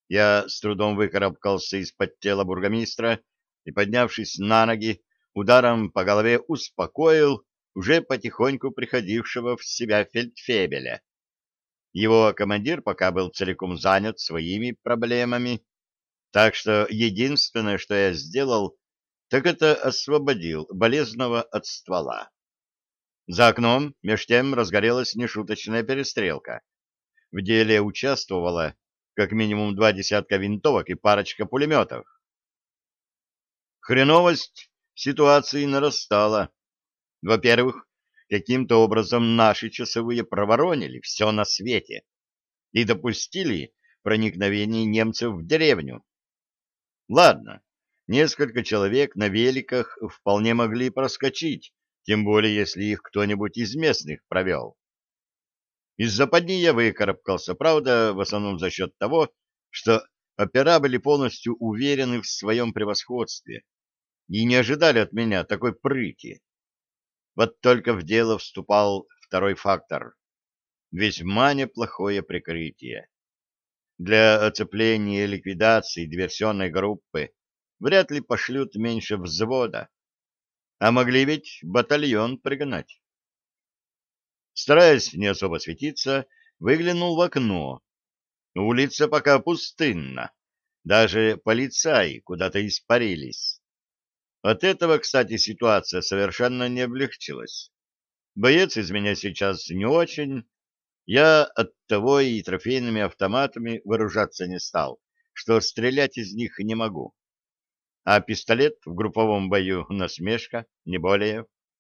Я с трудом выкарабкался из-под тела бургомистра и, поднявшись на ноги, ударом по голове успокоил уже потихоньку приходившего в себя фельдфебеля. Его командир пока был целиком занят своими проблемами, так что единственное, что я сделал, так это освободил болезного от ствола. За окном меж тем разгорелась нешуточная перестрелка. В деле участвовало как минимум два десятка винтовок и парочка пулеметов. Хреновость ситуации нарастала. Во-первых, каким-то образом наши часовые проворонили все на свете и допустили проникновение немцев в деревню. Ладно, несколько человек на великах вполне могли проскочить, тем более если их кто-нибудь из местных провел. Из западни я выкарабкался, правда, в основном за счет того, что опера были полностью уверены в своем превосходстве и не ожидали от меня такой прыти. Вот только в дело вступал второй фактор — весьма неплохое прикрытие. Для оцепления и ликвидации диверсионной группы вряд ли пошлют меньше взвода, а могли ведь батальон пригнать. Стараясь не особо светиться, выглянул в окно. Улица пока пустынна, даже полицаи куда-то испарились. От этого, кстати, ситуация совершенно не облегчилась. Боец из меня сейчас не очень, я оттого и трофейными автоматами вооружаться не стал, что стрелять из них не могу. А пистолет в групповом бою — насмешка, не более.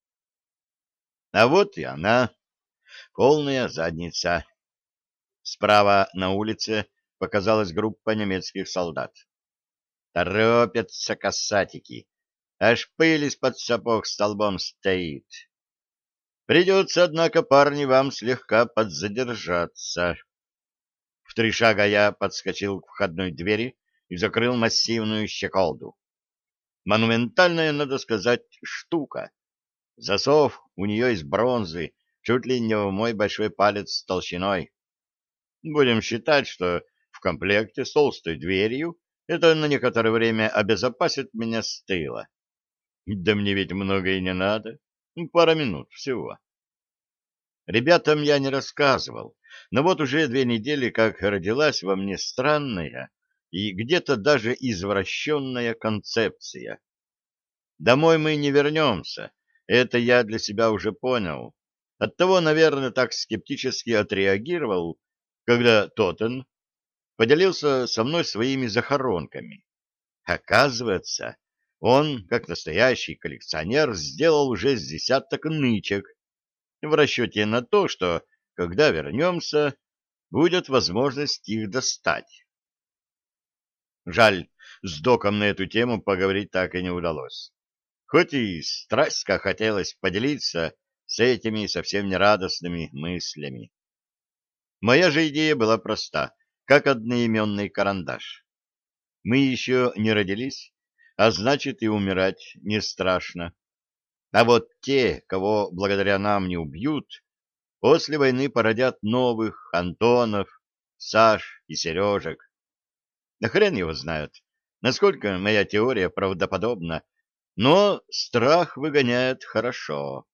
А вот и она, полная задница. Справа на улице показалась группа немецких солдат. Торопятся касатики, аж пыль из-под сапог столбом стоит. Придется, однако, парни, вам слегка подзадержаться. В три шага я подскочил к входной двери и закрыл массивную щеколду. Монументальная, надо сказать, штука. Засов у нее из бронзы, чуть ли не в мой большой палец толщиной. Будем считать, что в комплекте с толстой дверью это на некоторое время обезопасит меня с тыла. Да мне ведь много и не надо. Пара минут всего. Ребятам я не рассказывал, но вот уже две недели как родилась во мне странная и где-то даже извращенная концепция. Домой мы не вернемся, это я для себя уже понял. Оттого, наверное, так скептически отреагировал, когда Тоттен поделился со мной своими захоронками. Оказывается, он, как настоящий коллекционер, сделал уже с десяток нычек, в расчете на то, что, когда вернемся, будет возможность их достать. Жаль, с доком на эту тему поговорить так и не удалось. Хоть и страсть как хотелось поделиться с этими совсем нерадостными мыслями. Моя же идея была проста, как одноименный карандаш. Мы еще не родились, а значит и умирать не страшно. А вот те, кого благодаря нам не убьют, после войны породят новых Антонов, Саш и Сережек. Да хрен его знает, насколько моя теория правдоподобна, но страх выгоняет хорошо.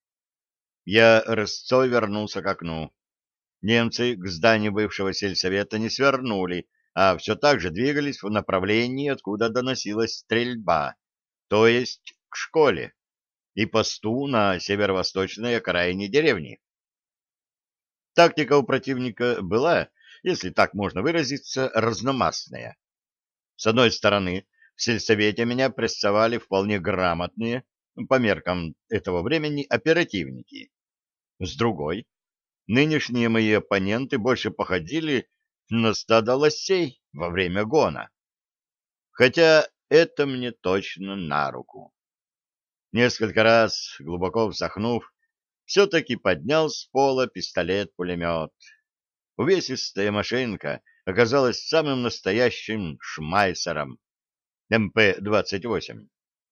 Я рысцой вернулся к окну. Немцы к зданию бывшего сельсовета не свернули, а все так же двигались в направлении, откуда доносилась стрельба, то есть к школе и посту на северо-восточной окраине деревни. Тактика у противника была, если так можно выразиться, разномастная. С одной стороны, в сельсовете меня прессовали вполне грамотные, по меркам этого времени, оперативники. С другой, нынешние мои оппоненты больше походили на стадо лосей во время гона. Хотя это мне точно на руку. Несколько раз, глубоко вздохнув, все-таки поднял с пола пистолет-пулемет. Увесистая машинка оказалась самым настоящим шмайсером эм пэ двадцать восемь.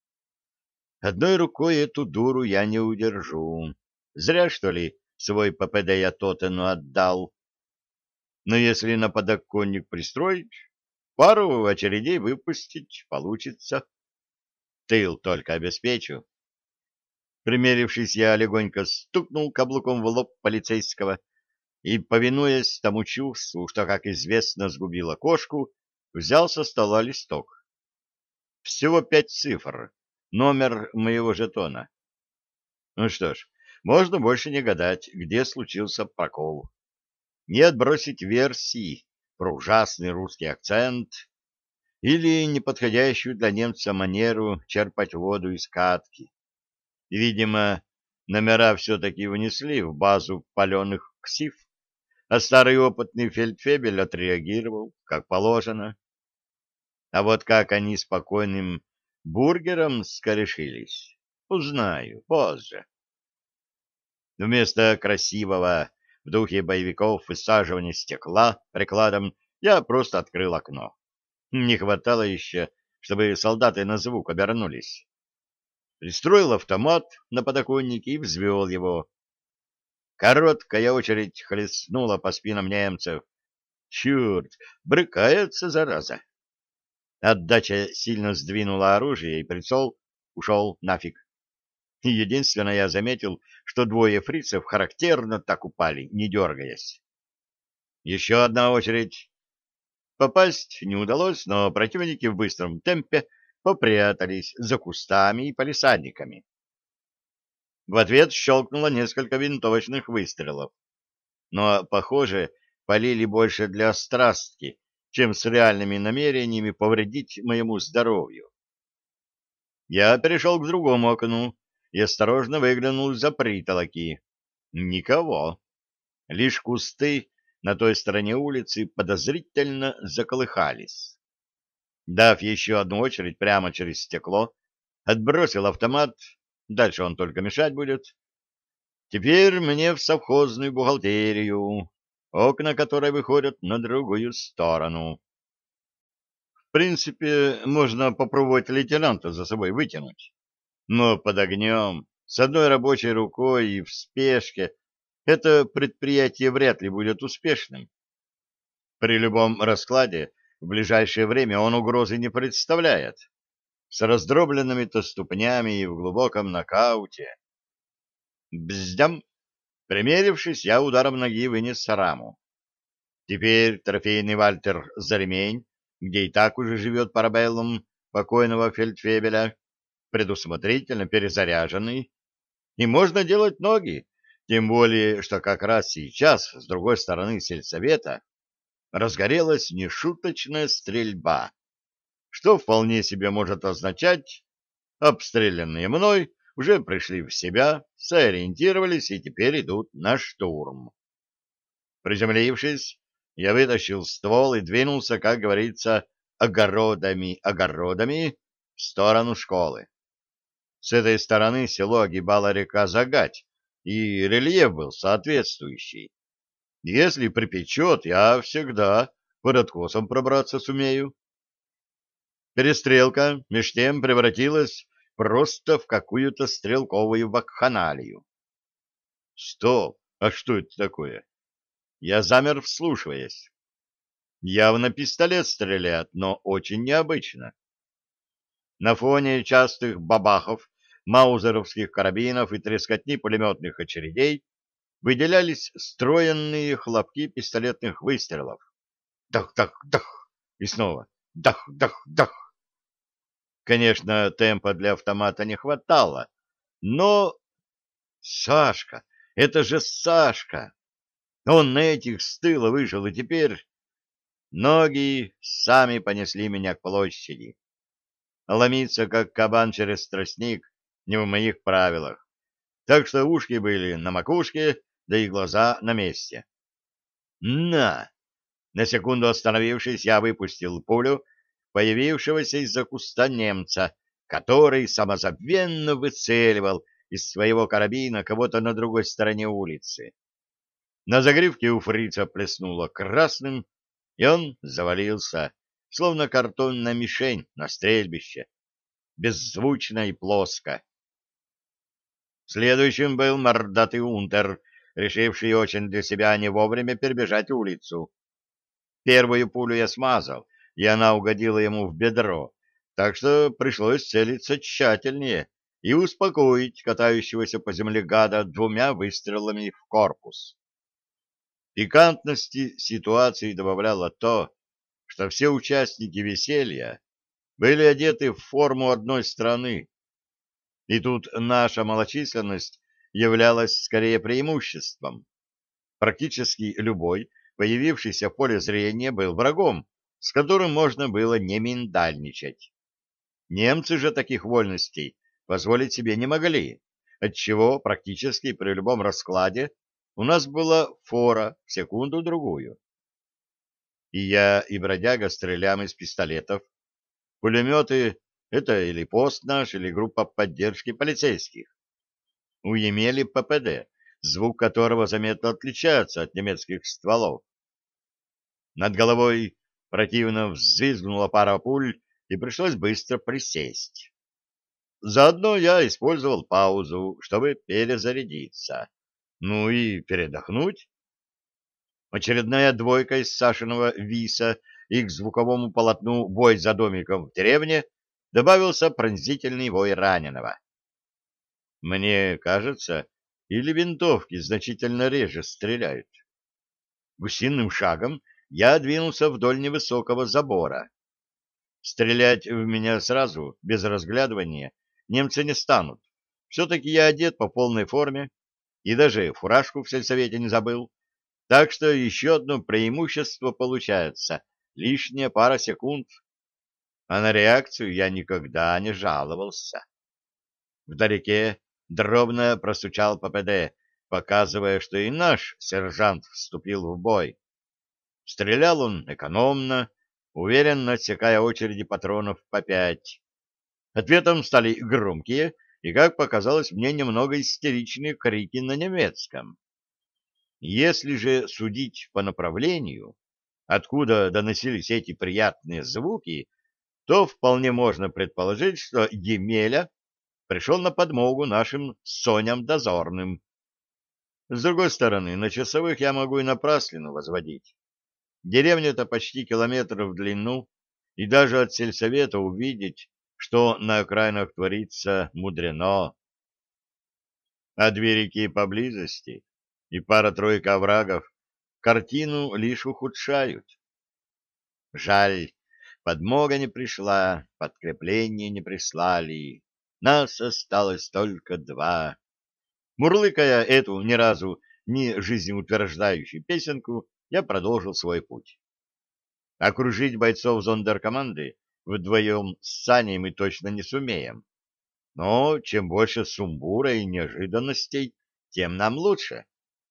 Одной рукой эту дуру я не удержу. Зря, что ли, свой пэ пэ дэ я Тоттену отдал. Но если на подоконник пристроить, Пару очередей выпустить получится. Тыл только обеспечу. Примерившись, я легонько стукнул каблуком в лоб полицейского и, повинуясь тому чувству, что, как известно, сгубило кошку, взял со стола листок. Всего пять цифр, номер моего жетона. Ну что ж, можно больше не гадать, где случился прокол. Не отбросить версии про ужасный русский акцент или неподходящую для немца манеру черпать воду из катки. Видимо, номера все-таки внесли в базу паленых ксив, а старый опытный фельдфебель отреагировал, как положено. А вот как они спокойным бургером скорешились, узнаю позже. Вместо красивого в духе боевиков высаживания стекла прикладом я просто открыл окно. Не хватало еще, чтобы солдаты на звук обернулись. Пристроил автомат на подоконнике и взвел его. Короткая очередь хлестнула по спинам немцев. Черт, брыкается, зараза. Отдача сильно сдвинула оружие, и прицел ушел нафиг. Единственное, я заметил, что двое фрицев характерно так упали, не дергаясь. Еще одна очередь. Попасть не удалось, но противники в быстром темпе попрятались за кустами и палисадниками. В ответ щелкнуло несколько винтовочных выстрелов. Но, похоже, полили больше для острастки, чем с реальными намерениями повредить моему здоровью. Я перешел к другому окну и осторожно выглянул из-за притолоки. Никого. Лишь кусты на той стороне улицы подозрительно заколыхались. Дав еще одну очередь прямо через стекло, отбросил автомат, дальше он только мешать будет. Теперь мне в совхозную бухгалтерию, окна которой выходят на другую сторону. В принципе, можно попробовать лейтенанта за собой вытянуть. Но под огнем, с одной рабочей рукой и в спешке, это предприятие вряд ли будет успешным. При любом раскладе в ближайшее время он угрозы не представляет. С раздробленными-то ступнями и в глубоком нокауте. Бздям! Примерившись, я ударом ноги вынес раму. Теперь трофейный Вальтер за ремень, где и так уже живет парабеллум покойного фельдфебеля, предусмотрительно перезаряженный, и можно делать ноги, тем более, что как раз сейчас, с другой стороны сельсовета, разгорелась нешуточная стрельба, что вполне себе может означать, обстрелянные мной уже пришли в себя, сориентировались и теперь идут на штурм. Приземлившись, я вытащил ствол и двинулся, как говорится, огородами-огородами в сторону школы. С этой стороны село огибала река Загать, и рельеф был соответствующий. Если припечет, я всегда под откосом пробраться сумею. Перестрелка меж тем превратилась просто в какую-то стрелковую вакханалию. Стоп! А что это такое? Я замер, вслушиваясь. Явно пистолет стреляет, но очень необычно. На фоне частых бабахов, маузеровских карабинов и трескотни пулеметных очередей выделялись стройные хлопки пистолетных выстрелов. Дах-дах-дах! И снова дах-дах-дах! Конечно, темпа для автомата не хватало, но... Сашка! Это же Сашка! Он на этих с тыла вышел, и теперь... Ноги сами понесли меня к площади. Ломиться, как кабан через тростник, не в моих правилах. Так что ушки были на макушке, да и глаза на месте. На! На секунду остановившись, я выпустил пулю появившегося из-за куста немца, который самозабвенно выцеливал из своего карабина кого-то на другой стороне улицы. На загривке у фрица плеснуло красным, и он завалился, словно картонная мишень на стрельбище, беззвучно и плоско. Следующим был мордатый унтер, решивший очень для себя не вовремя перебежать улицу. Первую пулю я смазал, и она угодила ему в бедро, так что пришлось целиться тщательнее и успокоить катающегося по земле гада двумя выстрелами в корпус. Пикантности ситуации добавляло то, что все участники веселья были одеты в форму одной страны, и тут наша малочисленность являлась скорее преимуществом. Практически любой, появившийся в поле зрения, был врагом, с которым можно было не миндальничать. Немцы же таких вольностей позволить себе не могли, отчего практически при любом раскладе у нас была фора в секунду-другую. И я, и бродяга стреляем из пистолетов. Пулеметы — это или пост наш, или группа поддержки полицейских. У Емели ППД, звук которого заметно отличается от немецких стволов. Над головой противно взвизгнула пара пуль, и пришлось быстро присесть. Заодно я использовал паузу, чтобы перезарядиться. Ну и передохнуть. Очередная двойка из Сашиного виса и к звуковому полотну «Бой за домиком в деревне» добавился пронзительный вой раненого. Мне кажется, или винтовки значительно реже стреляют. Гусиным шагом я двинулся вдоль невысокого забора. Стрелять в меня сразу, без разглядывания, немцы не станут. Все-таки я одет по полной форме и даже фуражку в сельсовете не забыл. Так что еще одно преимущество получается — лишняя пара секунд. А на реакцию я никогда не жаловался. Вдалеке дробно простучал ППД, показывая, что и наш сержант вступил в бой. Стрелял он экономно, уверенно отсекая очереди патронов по пять. Ответом стали громкие и, как показалось мне, немного истеричные крики на немецком. Если же судить по направлению, откуда доносились эти приятные звуки, то вполне можно предположить, что Емеля пришел на подмогу нашим Соням дозорным. С другой стороны, на часовых я могу и напраслину возводить. Деревня-то почти километр в длину, и даже от сельсовета увидеть, что на окраинах творится, мудрено. А две реки поблизости и пара-тройка оврагов картину лишь ухудшают. Жаль, подмога не пришла, подкрепление не прислали. Нас осталось только два. Мурлыкая эту ни разу не жизнеутверждающую песенку, я продолжил свой путь. Окружить бойцов зондеркоманды вдвоем с Саней мы точно не сумеем. Но чем больше сумбура и неожиданностей, тем нам лучше.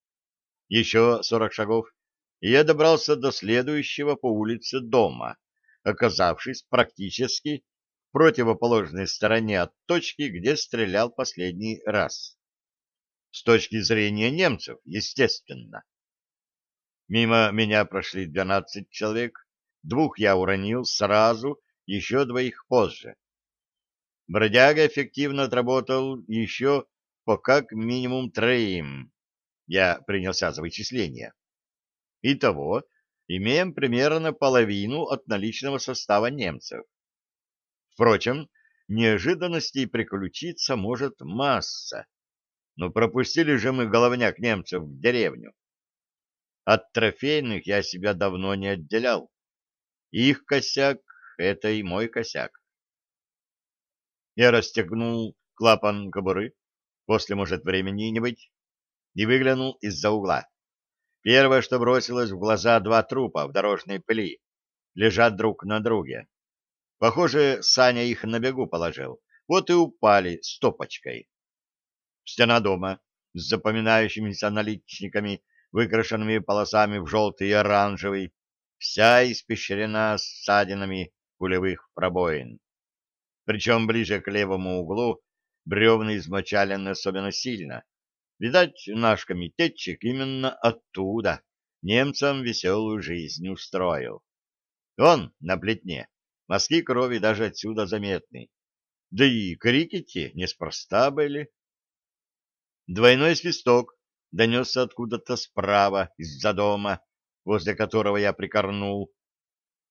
Еще сорок шагов, и я добрался до следующего по улице дома, оказавшись практически в противоположной стороне от точки, где стрелял последний раз. С точки зрения немцев, естественно. Мимо меня прошли двенадцать человек, двух я уронил сразу, еще двоих позже. Бродяга эффективно отработал еще по как минимум троим. Я принялся за вычисление. Итого, имеем примерно половину от наличного состава немцев. Впрочем, неожиданностей приключиться может масса. Но пропустили же мы головняк немцев в деревню. От трофейных я себя давно не отделял. Их косяк — это и мой косяк. Я расстегнул клапан кобуры, после, может, времени не быть, и выглянул из-за угла. Первое, что бросилось в глаза, два трупа в дорожной пыли, лежат друг на друге. Похоже, Саня их на бегу положил, вот и упали стопочкой. Стена дома с запоминающимися наличниками, выкрашенными полосами в желтый и оранжевый, вся испещрена ссадинами пулевых пробоин. Причем ближе к левому углу бревна измочалены особенно сильно. Видать, наш комитетчик именно оттуда немцам веселую жизнь устроил. Он на плетне, мазки крови даже отсюда заметны. Да и крики те неспроста были. Двойной свисток донесся откуда-то справа, из-за дома, возле которого я прикорнул.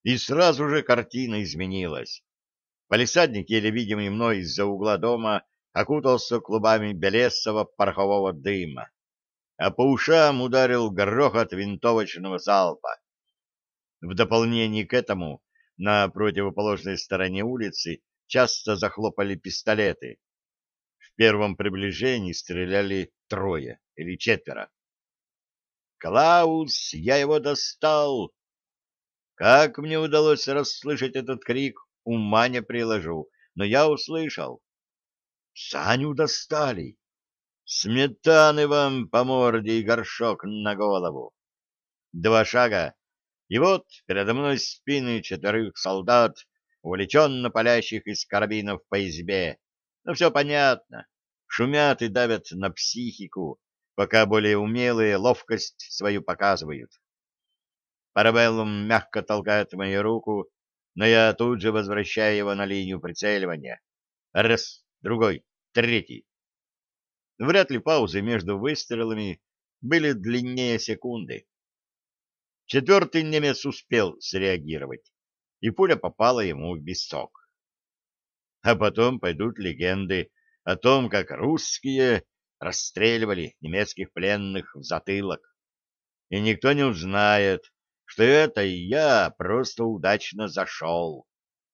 И сразу же картина изменилась. Палисадник, еле видимый мной из-за угла дома, окутался клубами белесого порохового дыма, а по ушам ударил грохот винтовочного залпа. В дополнение к этому на противоположной стороне улицы часто захлопали пистолеты. В первом приближении стреляли трое или четверо. «Клаус, я его достал!» Как мне удалось расслышать этот крик, ума не приложу, но я услышал. «Саню достали! Сметаны вам по морде и горшок на голову!» Два шага, и вот передо мной спины четверых солдат, увлеченно палящих из карабинов по избе. Ну, все понятно. Шумят и давят на психику, пока более умелые ловкость свою показывают. Парабеллум мягко толкает мою руку, но я тут же возвращаю его на линию прицеливания. Раз, другой, третий. Вряд ли паузы между выстрелами были длиннее секунды. Четвертый немец успел среагировать, и пуля попала ему в висок. А потом пойдут легенды о том, как русские расстреливали немецких пленных в затылок. И никто не узнает, что это я просто удачно зашел.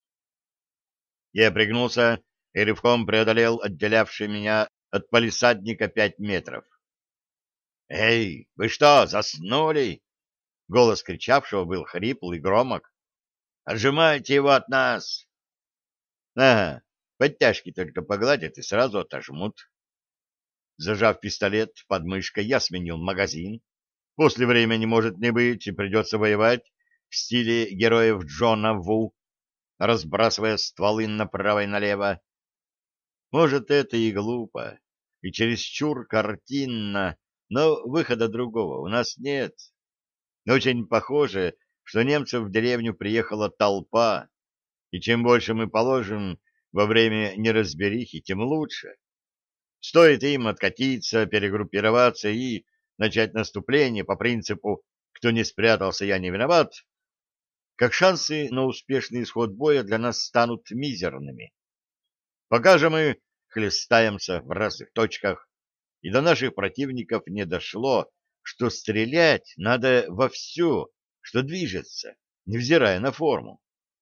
Я пригнулся и рывком преодолел отделявший меня от палисадника пять метров. «Эй, вы что, заснули?» Голос кричавшего был хриплый и громок. «Отжимайте его от нас!» «Ага, подтяжки только погладят и сразу отожмут». Зажав пистолет под мышкой, я сменил магазин. После времени может не быть, и придется воевать в стиле героев Джона Ву, разбрасывая стволы направо и налево. Может, это и глупо, и чересчур картинно, но выхода другого у нас нет. Очень похоже, что немцев в деревню приехала толпа, и чем больше мы положим во время неразберихи, тем лучше. Стоит им откатиться, перегруппироваться и начать наступление по принципу «кто не спрятался, я не виноват», как шансы на успешный исход боя для нас станут мизерными. Пока же мы хлестаемся в разных точках, и до наших противников не дошло, что стрелять надо во все, что движется, невзирая на форму.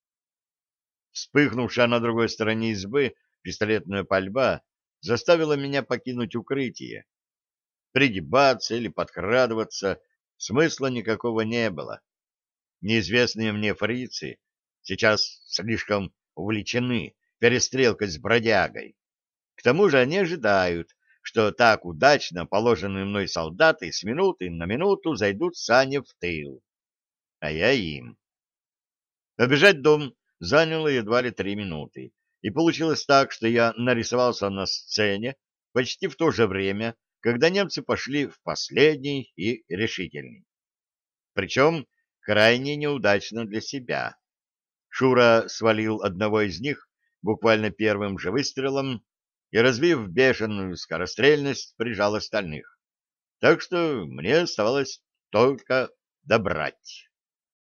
Вспыхнувшая на другой стороне избы пистолетная пальба заставила меня покинуть укрытие. Пригибаться или подкрадываться смысла никакого не было. Неизвестные мне фрицы сейчас слишком увлечены перестрелкой с бродягой. К тому же они ожидают, что так удачно положенные мной солдаты с минуты на минуту зайдут Сане в тыл. А я им. Обежать дом заняло едва ли три минуты, и получилось так, что я нарисовался на сцене почти в то же время, когда немцы пошли в последний и решительный. Причем крайне неудачно для себя. Шура свалил одного из них буквально первым же выстрелом и, развив бешеную скорострельность, прижал остальных. Так что мне оставалось только добрать.